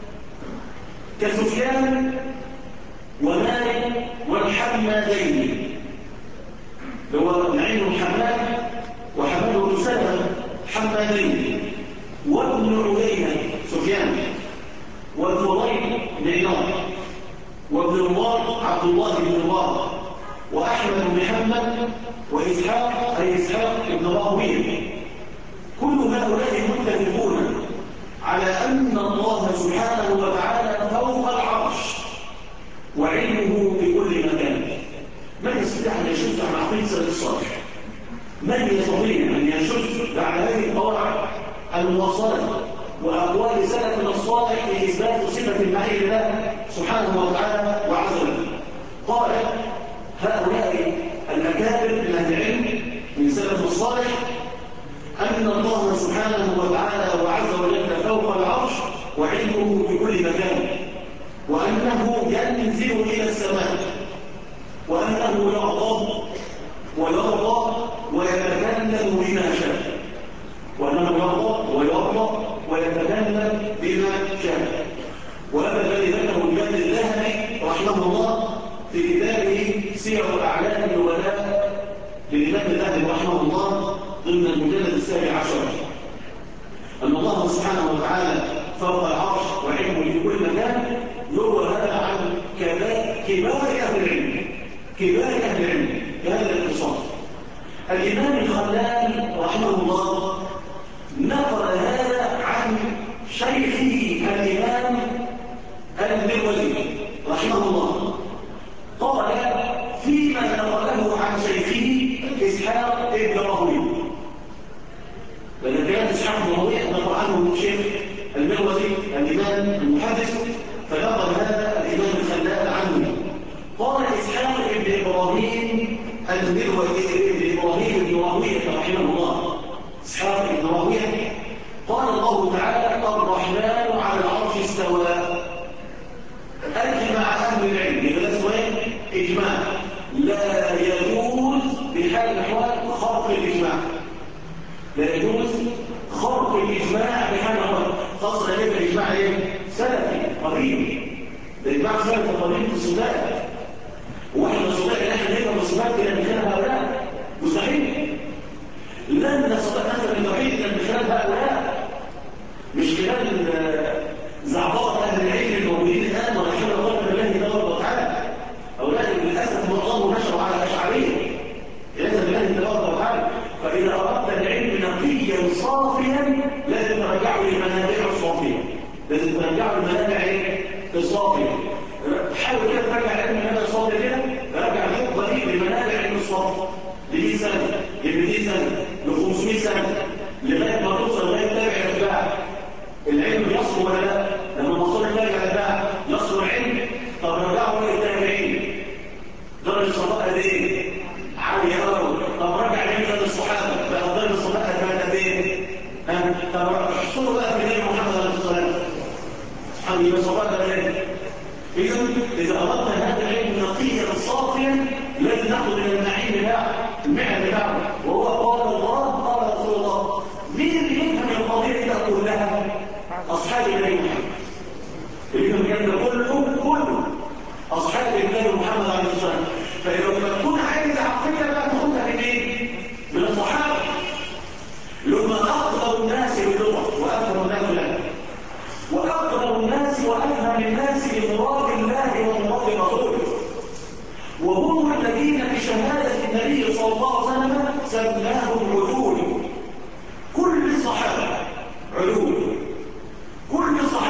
كسفيان ومالك والحمادين، هو نعيم الحماد وحماد بن سلمة حمادين، وابن عيينة سفيان، والفضيل نعيمان، وابن الله عبد الله بن مبارك، وأحمد بن محمد، وإسحاق أي إسحاق بن راهويه. كل هؤلاء متفقون على أن الله سبحانه وتعالى فوق العرش وعلمه بكل مكان. من يستطيع أن يشد عن عقيدة السلف الصالح؟ من يستطيع أن يشد بعد هذه القواعد الموصلة وأقوال سلفنا الصالح في إثبات صفة المعية لله سبحانه وتعالى وعز وجل؟ قال هؤلاء الأكابر من أهل العلم من سلف الصالح أن الله سبحانه وتعالى وعز وجل فوق العرش وعلمه بكل مكان، وأنه ينزل إلى السماء، وأنه يغضب ويرضى ويتكلم بما شاء، وأنه يغضب ويرضى ويتكلم بما شاء. وهذا الذي ذكره الإمام الذهبي رحمه الله في كتابه سير أعلام النبلاء للإمام الذهبي رحمه الله ضمن المجلد 17، أن الله سبحانه وتعالى فوق العرش وعلمه في كل مكان. يروى هذا عن كبار أهل العلم، كبار أهل العلم بهذا الاتصال. الإمام الخلال رحمه الله نقل هذا عن شيخه الإمام المروزي رحمه الله، قال فيما نقله عن شيخه إسحاق ابن راهويه. لأن كان إسحاق ابن راهويه نقل عنه شيخ المروزي الإمام المحدث، فنقل هذا الإمام الخلال عنه. قال إسحاق ابن إبراهيم المروزي ابن إبراهيم بن راهويه رحمه الله، إسحاق ابن راهويه، قال الله تعالى الرحمن على العرش استوى. أجمع أهل العلم بثلاث سؤال إجماع لا يجوز بحال الأحوال خرق الإجماع، لا يجوز خرق الإجماع بحال الأحوال، خاصة لأن الإجماع سلفي قديم، الإجماع سلفي قديم في السودان، واحنا السودان نحن نفهم الصفات إلى من خلال هؤلاء مستحيل. لن نستطيع مثلا التوحيد إلا من خلال هؤلاء، مش خلال زعباط أهل العلم الموجودين الآن ولا حول ولا قوة إلا بالله تبارك وتعالى. هؤلاء للأسف معظمهم نشروا على الأشعرية ليس بالله تبارك وتعالى. فإذا أردت العلم نقيا صافيا لازم ترجعوا للمنابع الصافية، لازم ترجعوا للمنابع الصافية. حاول كده ترجع العلم المنابع الصافية كده، راجع الخطة دي للمنابع العلم الصافية ل100 سنة ل200 سنة ل500 سنة لغاية ما توصل لغاية تابع الأتباع. العلم يصل ولا لا؟ لما وصل تابع الأتباع يصل العلم. طب رجعوا للتابعين درجة صفاء قد ايه؟ عالية قوي. طب رجع العلم للصحابة بقى درجة صفاء قد ايه؟ طب احصروا بقى في نبي محمد عليه الصلاة والسلام حبيب صفاء قد ايه؟ إذا أردت هذا العلم نقيا صافيا لازم ناخذ من النعيم بتاعه، المعنى بتاعه، وهو قال الله قال رسول الله. مين اللي يفهم القضية دي كلها؟ أصحاب النبي محمد. اللي يفهم الكلام ده كله أصحاب النبي محمد عليه الصلاة والسلام. فإذا لما تكون عايز عقيدة بقى تاخدها من مين؟ من الصحابة. لما أقدر الناس باللغة وأفهم الناس لها، وأقدر الناس وأفهم الناس بمراد الله ومراد رسوله، وهم الذين بشهادة النبي صلى الله عليه وسلم سماهم علول. كل الصحابة علول، كل الصحابة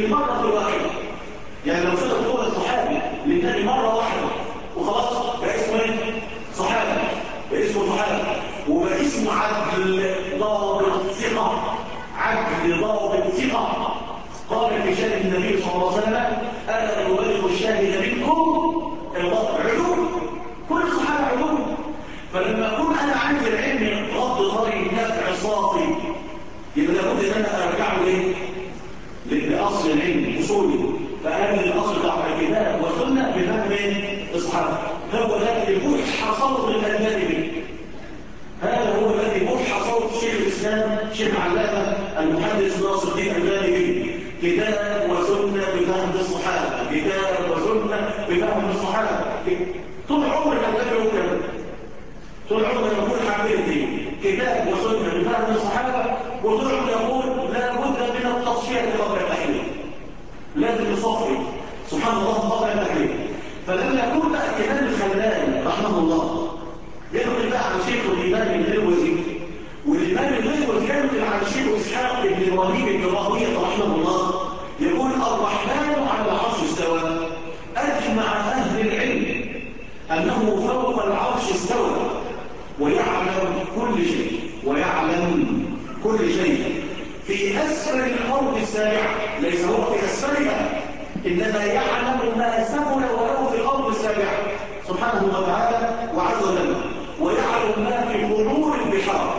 للمرة الواحدة. يعني لو صدق هو الصحابي للنبي مرة واحدة وخلاص بقى اسمه ايه؟ صحابي، بقى اسمه صحابي، وبقى اسمه عدل ضابط ثقة، عدل ضابط ثقة. قال في شأن النبي صلى الله عليه وسلم: أنا أبلغ الشاهد منكم العلوم. كل الصحابة علوم. فلما أكون أنا عندي العلم غض ضري نفع صافي، يبقى لابد ان انا ارجع له لاصل العلم اصولي. فانا الاصل بتاع الكتاب والسنه بفهم الصحابه. هو ده اللي بوح صوت الالباني. هذا هو الذي بوح صوت شيخ الاسلام شيخ علامه المحدث ناصر الدين الالباني. كتاب وسنه بفهم الصحابه، كتاب وسنه بفهم الصحابه. طول عمر الالباني كده، طول عمر يقول حاجتين: كتاب وسنه بفهم الصحابه، وطول عمر يقول لا بد من التصفيه قبل التحليل. لازم يصفي سبحان الله قبل التحليل. فلما يكون بقى كلام الخلال رحمه الله ينقل بقى عن شيخ الامام الهروزي، والامام الهروزي ينقل عن شيخ اسحاق بن ابراهيم بن راهويه رحمه الله، يقول: الرحمن على العرش استوى، اجمع اهل العلم انه فوق العرش استوى، ويعلم كل شيء، ويعلم كل شيء في أسفل الأرض السابعة. ليس هو في أسفلها، إنما يعلم ما سفل ولو في الأرض السابعة سبحانه وتعالى وعز وجل، ويعلم ما في بحور البحار،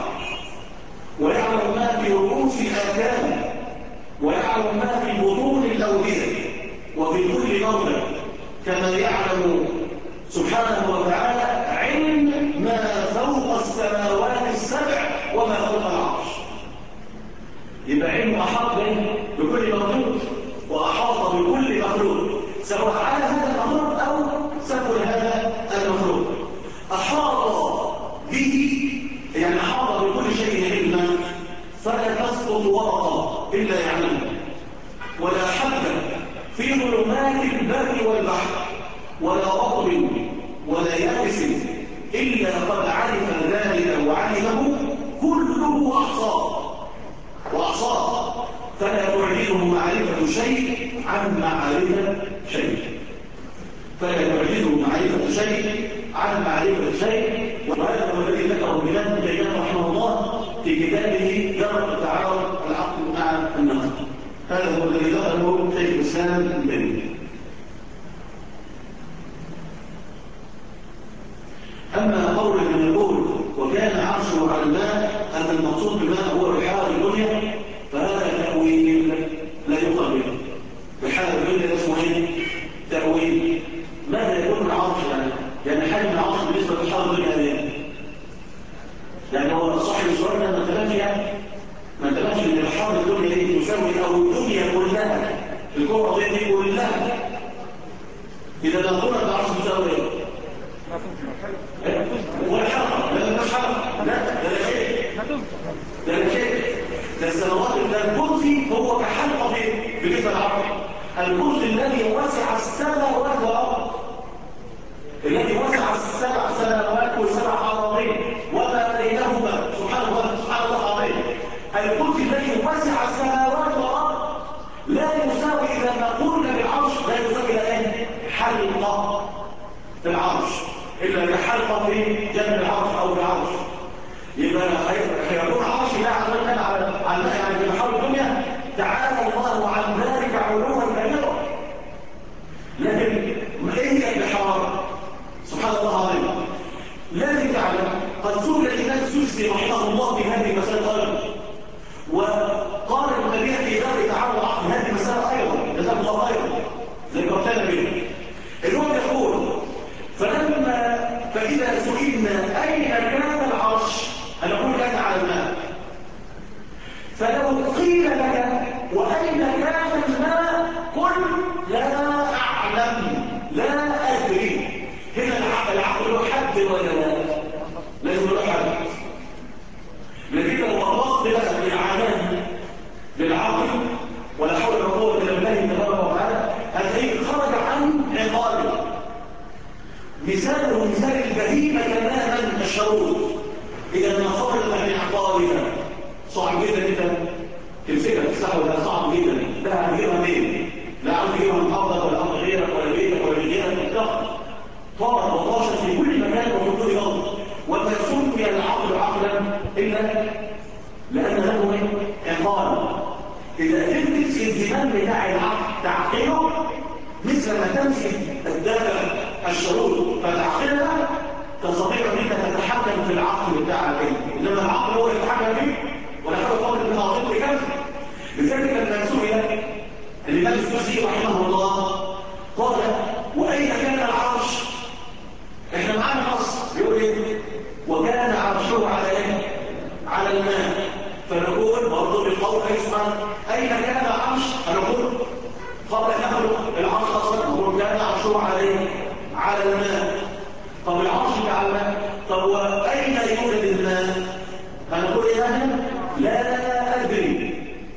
ويعلم ما في رؤوس الآكام، ويعلم ما في بطون الأودية وفي كل موضع، كما يعلم سبحانه وتعالى علم ما فوق السماوات السبع وما فوق العرش. يبقى علمه أحاط بكل مخلوق وأحاط بكل مخلوق، سواء على هذا المخلوق أو سفل هذا المخلوق. أحاط به يعني أحاط بكل شيء علما، فلا تسقط ورقة إلا يعلمها، ولا حبة في ظلمات البر والبحر، ولا رطب ولا يابس إلا قد علم ذلك وعلمه كله وأحصاه، فلا تعجزه معرفة شيء عن معرفة شيء، فلا تعجزه معرفة شيء عن معرفة شيء. وهذا هو الذي ذكره ابن تيمية رحمه الله في كتابه درء تعارض العقل مع النقل. هذا هو الذي ذكره شيخ الإسلام ابن تيمية. أما قول من يقول وكان عرشه على الماء أن المقصود بالماء هو بحار الدنيا، فهذا تأويل لا يقال به. بحار الدنيا اسمه ايه؟ تأويل. ماذا يكون العرش يعني حجم العرش بالنسبة لبحار الدنيا ايه؟ يعني هو صاحب السؤال ده ما انتبهش ان بحار الدنيا دي تساوي او الدنيا كلها، الكرة دي كلها. إذا لم تكن العرش تساوي ايه؟ ولا حرقة، لا مش حرقة، لا ده شيء، ده شيء، ده السماوات، ده الكرسي هو كحلقة بالنسبة للعرش. الكرسي الذي وسع السماوات والأرض، الذي وسع السبع سماوات والسبع أراضين وما بينهما، سبحان الله العظيم. الكرسي الذي وسع السماوات والأرض لا يساوي إذا ما قلنا بالعرش، لا يساوي إلى حلقة بالعرش، إلا كحلقة في جنب العرش أو العرش. يبقى هيكون عرش لا عزوجا على يعني في بحار الدنيا. تعالى الله عن ذلك علوا كبيرا. لكن ايه هي البحار؟ سبحان الله العظيم. لازم تعلم قد سئل الإمام السوسي رحمه الله في هذه المسألة أيضا، وقال ابن تيمية في ذلك تعالى في هذه المسألة أيضا، جزاه الله خيرا زي ما ارتدى به. الوقت يقول: فإذا سئلنا أين كان العرش نقول كان على الماء، فلو قيل لك وأين كان الماء قل لا أعلم لا أدري. هنا العقل له حد ولا لا؟ لازم له حد. لكن لو وصلت بقى بالعالم بالعقل ولا حول ولا قوة إلا بالله تبارك وتعالى هتلاقيه خرج عن عقاله. مثاله مثال البهيمة تماما الشرور. إذا ما خرج من عقالها صعب جدا تمسكها تفتحه، ده صعب جدا، ده هنجيبها منين؟ لأن له عقال. إذا قدرت الالتزام بتاع العقل تعقله مثل ما تمسك الدافع الشروط فتعقلها، تستطيع انك تتحكم في العقل بتاعك، انما العقل هو يتحكم فيه ولا حاجه فاضل منها غير كده. لذلك لما سئل الامام السوسي رحمه الله قال: واين كان العرش؟ احنا معانا نص بيقول ايه؟ وكان عرشه على ايه؟ على الماء. فنقول برضه بالقول اسمع: اين كان العرش؟ فنقول قبل ان نخلق العرش اصلا نقول كان عرشه على الماء. طب العرش على الماء، طب واين يوجد الماء؟ هنقول ايه؟ لا ادري.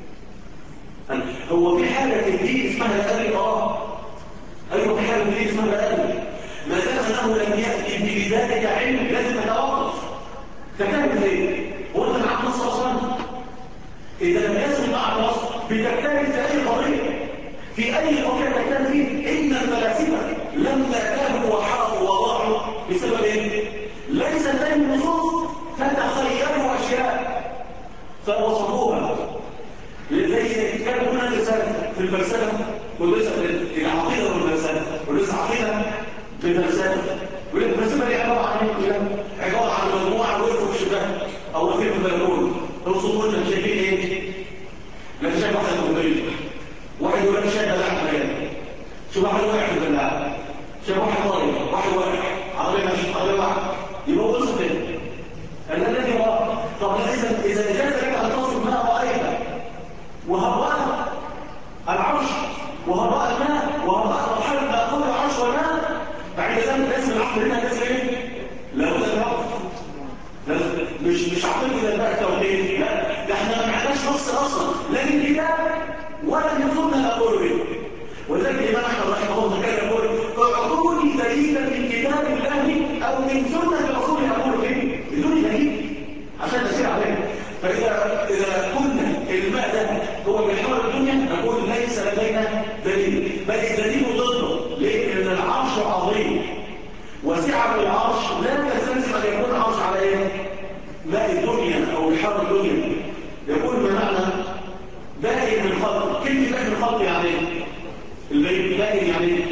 هو في حاجه في الدين اسمها لا ادري؟ ايوه في حاجه في الدين اسمها لا ادري. ما دام انه لم ياتي بذلك علم لازم نتوقف. تكلم ليه؟ هو انت معاك نص اصلا؟ اذا لم يصل معك نص بتجتهد في اي قضيه، في اي قضيه تجتهد فيه. ان الفلاسفه لما كانوا وحرقوا وضاعوا بسبب ايه؟ ليس لديهم نصوص فتخيلوا اشياء فوصفوها. زي كانوا هنا رساله في الفلسفه وليس العقيده والفلسفه وليس عقيده بالفلسفه. والفلسفه دي عباره عن ايه؟ عباره عن مجموعه وقفوا في شباك او واقفين في البلكونه توصفوا لنا شايفين ايه؟ لا شايف واحد مبين، واحد يقول لك شايف بلاعه مكان، شوف واحد واقع في البلاعه، شايف واحد طاير، واحد واقع، عربيه ماشيه، عربيه واقعه، يبقى وصف ايه؟ الذي يراه. طب اذا جاز لك ان تصف ما رايت وهبأ العرش وهبأ الماء وهبأ مرحله ما قبل العرش والماء، بعد ذلك لازم العقل هنا لازم ايه؟ لابد ان يقف. مش عقل كده بقى توحيد، لا ده احنا ما معناش نص اصلا لا من الكتاب ولا من سنه نقول به. ولذلك الامام احمد رحمه الله كان يقول: اعطوني دليلا من كتاب الله او من سنه رسول اقول به، بدون دليل عشان نسير عليه. فاذا قلنا الماء ده هو محور الدنيا نقول ليس لدينا دليل، بل الدليل ضده. ليه؟ لان العرش عظيم وسعه العرش لا تستلزم ان يكون عرش على ايه؟ ماء الدنيا او بحار الدنيا. يقول بمعنى بائن من الخلق. كلمه بائن من الخلق يعني ايه؟ البائن يعني ايه؟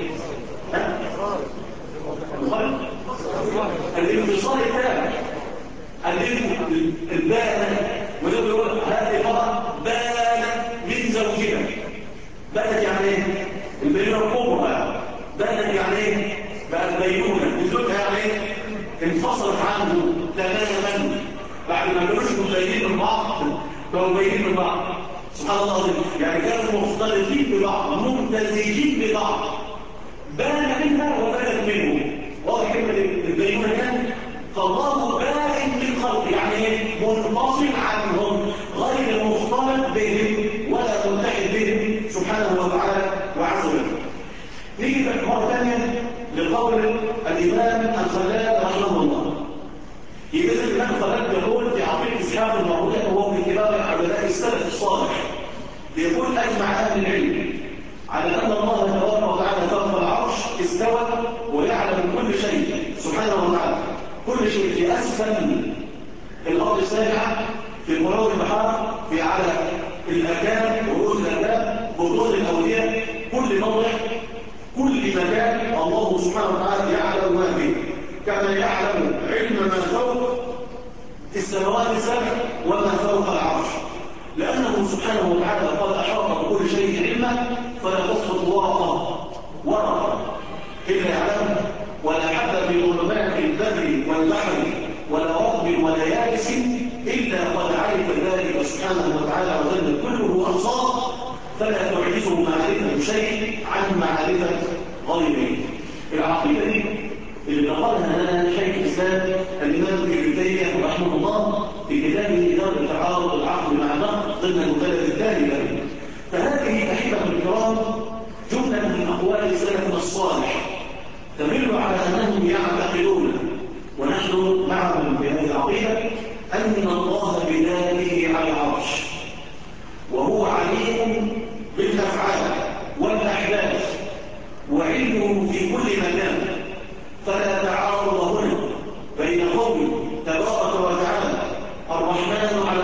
الخلق الانفصال التام البائن. وده بيقول هذه المرأة بانت من زوجها. بانت يعني ايه؟ البينونة الكبرى. بانت يعني ايه؟ بقت بينونة من زوجها يعني ايه؟ انفصلت عنه تماما بعد ما كانوش متبينين من بعض بقوا مبينين من بعض. سبحان الله العظيم. يعني كانوا مختلطين ببعض ممتزجين ببعض. بان منها وبانت منه. واضح كلمة البينونة كان فالله بائن من خلق يعني ايه؟ منفصل عنهم غير مختلط بهم ولا ملتحق بهم سبحانه وتعالى وعز وجل. نيجي مرة ثانية لقول الإمام الخلال رحمه الله. يبقى الإمام الخلال يقول في عقيدة إسحاق المعروفة وهو من كبار علماء السلف الصالح، يقول: أجمع أهل العلم على أن الله تبارك وتعالى فوق العرش استوى ويعلم كل شيء سبحانه وتعالى، كل شيء في أسفل الأرض السابعة، في قرار البحار، في على الأكام ورؤوس الأكام، بطون الأودية، كل موضع كل مكان الله سبحانه وتعالى يعلم ما فيه، كما يعلم علم ما فوق السماوات السبع وما فوق العرش، لأنه سبحانه وتعالى قد أحاط بكل شيء علما فلا تسقط ورقة إلا يعلمها، ولا حتى في ظلمات البر والبحر ولا رطب ولا يابس إلا قد علم ذلك سبحانه وتعالى وجل كله أبصار، فلا تعجزه معرفة شيء عن معرفة غيره. العقيدة دي اللي نقلها لنا شيخ الإسلام الإمام ابن تيمية رحمه الله في كتابه إدارة تعارض العقل مع النقل ضمن المجلد الثاني له. فهذه أحبة الكرام جملة من أقوال سلفنا الصالح تدل على أنهم يعتقدون ونحن معهم في هذه العقيدة أن الله بذاته على العرش وهو عليم بالأفعال والأحداث وعلمه في كل مكان، فلا تعارض هنا بين قول تبارك وتعالى الرحمن على العرش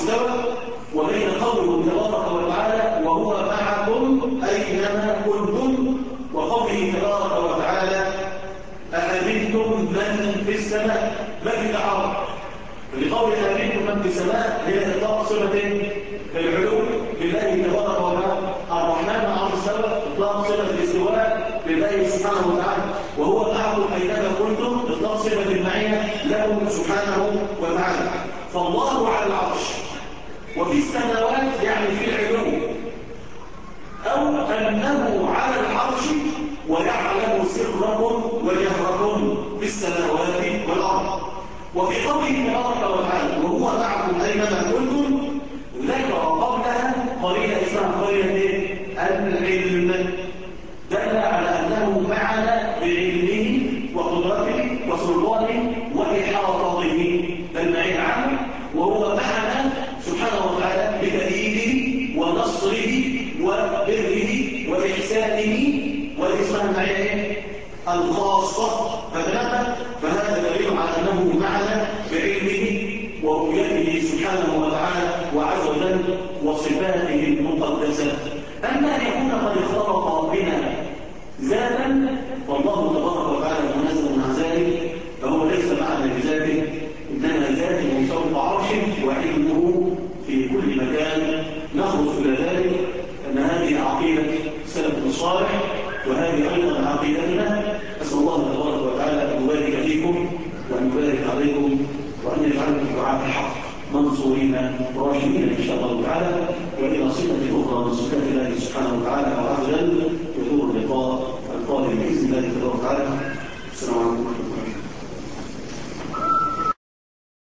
استوى، وبين قوله تبارك وتعالى وهو معكم أينما كنتم، وقوله تبارك وتعالى أأمنتم من في السماء. ما في تعارض. لقول أأمنتم من في السماء هي إطلاق صفة العلو لله تبارك وتعالى، الرحمن على استوى إطلاق صفة الاستواء لله سبحانه وتعالى، وهو معكم أينما كنتم إطلاق صفة المعية له سبحانه وتعالى. فالله على العرش وفي السماوات يعني في العلو، أو أنه على العرش ويعلم سركم وجهركم في السماوات والأرض. وفي قوله تبارك وتعالى وهو معكم أينما كنتم ذكر قبلها قرينة اسمها قرينة العلم، دل على أنه معنا بعلمه وقدرته وسلطانه وإحاطته، المعين عنه، وهو معنا سبحانه وتعالى بتأييده ونصره وبره وإحسانه، واسمها المعين الخاصة. فهذا دليل على أنه معنا بعلمه ورؤيته سبحانه وتعالى وعز وجل وصفاته المقدسة. أما أن يكون قد اختلط بنا ذاتا فالله تبارك وتعالى منزه عن ذلك، فهو ليس معنا بذاته، إنما ذاته فوق عرشه وعلمه في كل مكان. نخلص إلى ذلك أن هذه عقيدة السلف الصالح، وهذه أيضا عقيدتنا. أسأل الله تبارك وتعالى أن يبارك فيكم وأن يبارك عليكم وأن يجعلكم دعاة الحق منصورين راشدين إن شاء الله تعالى، وإلى صفة أخرى من صفات الله سبحانه وتعالى وعز وجل حضور اللقاء القادم بإذن الله تبارك وتعالى. السلام عليكم ورحمة الله.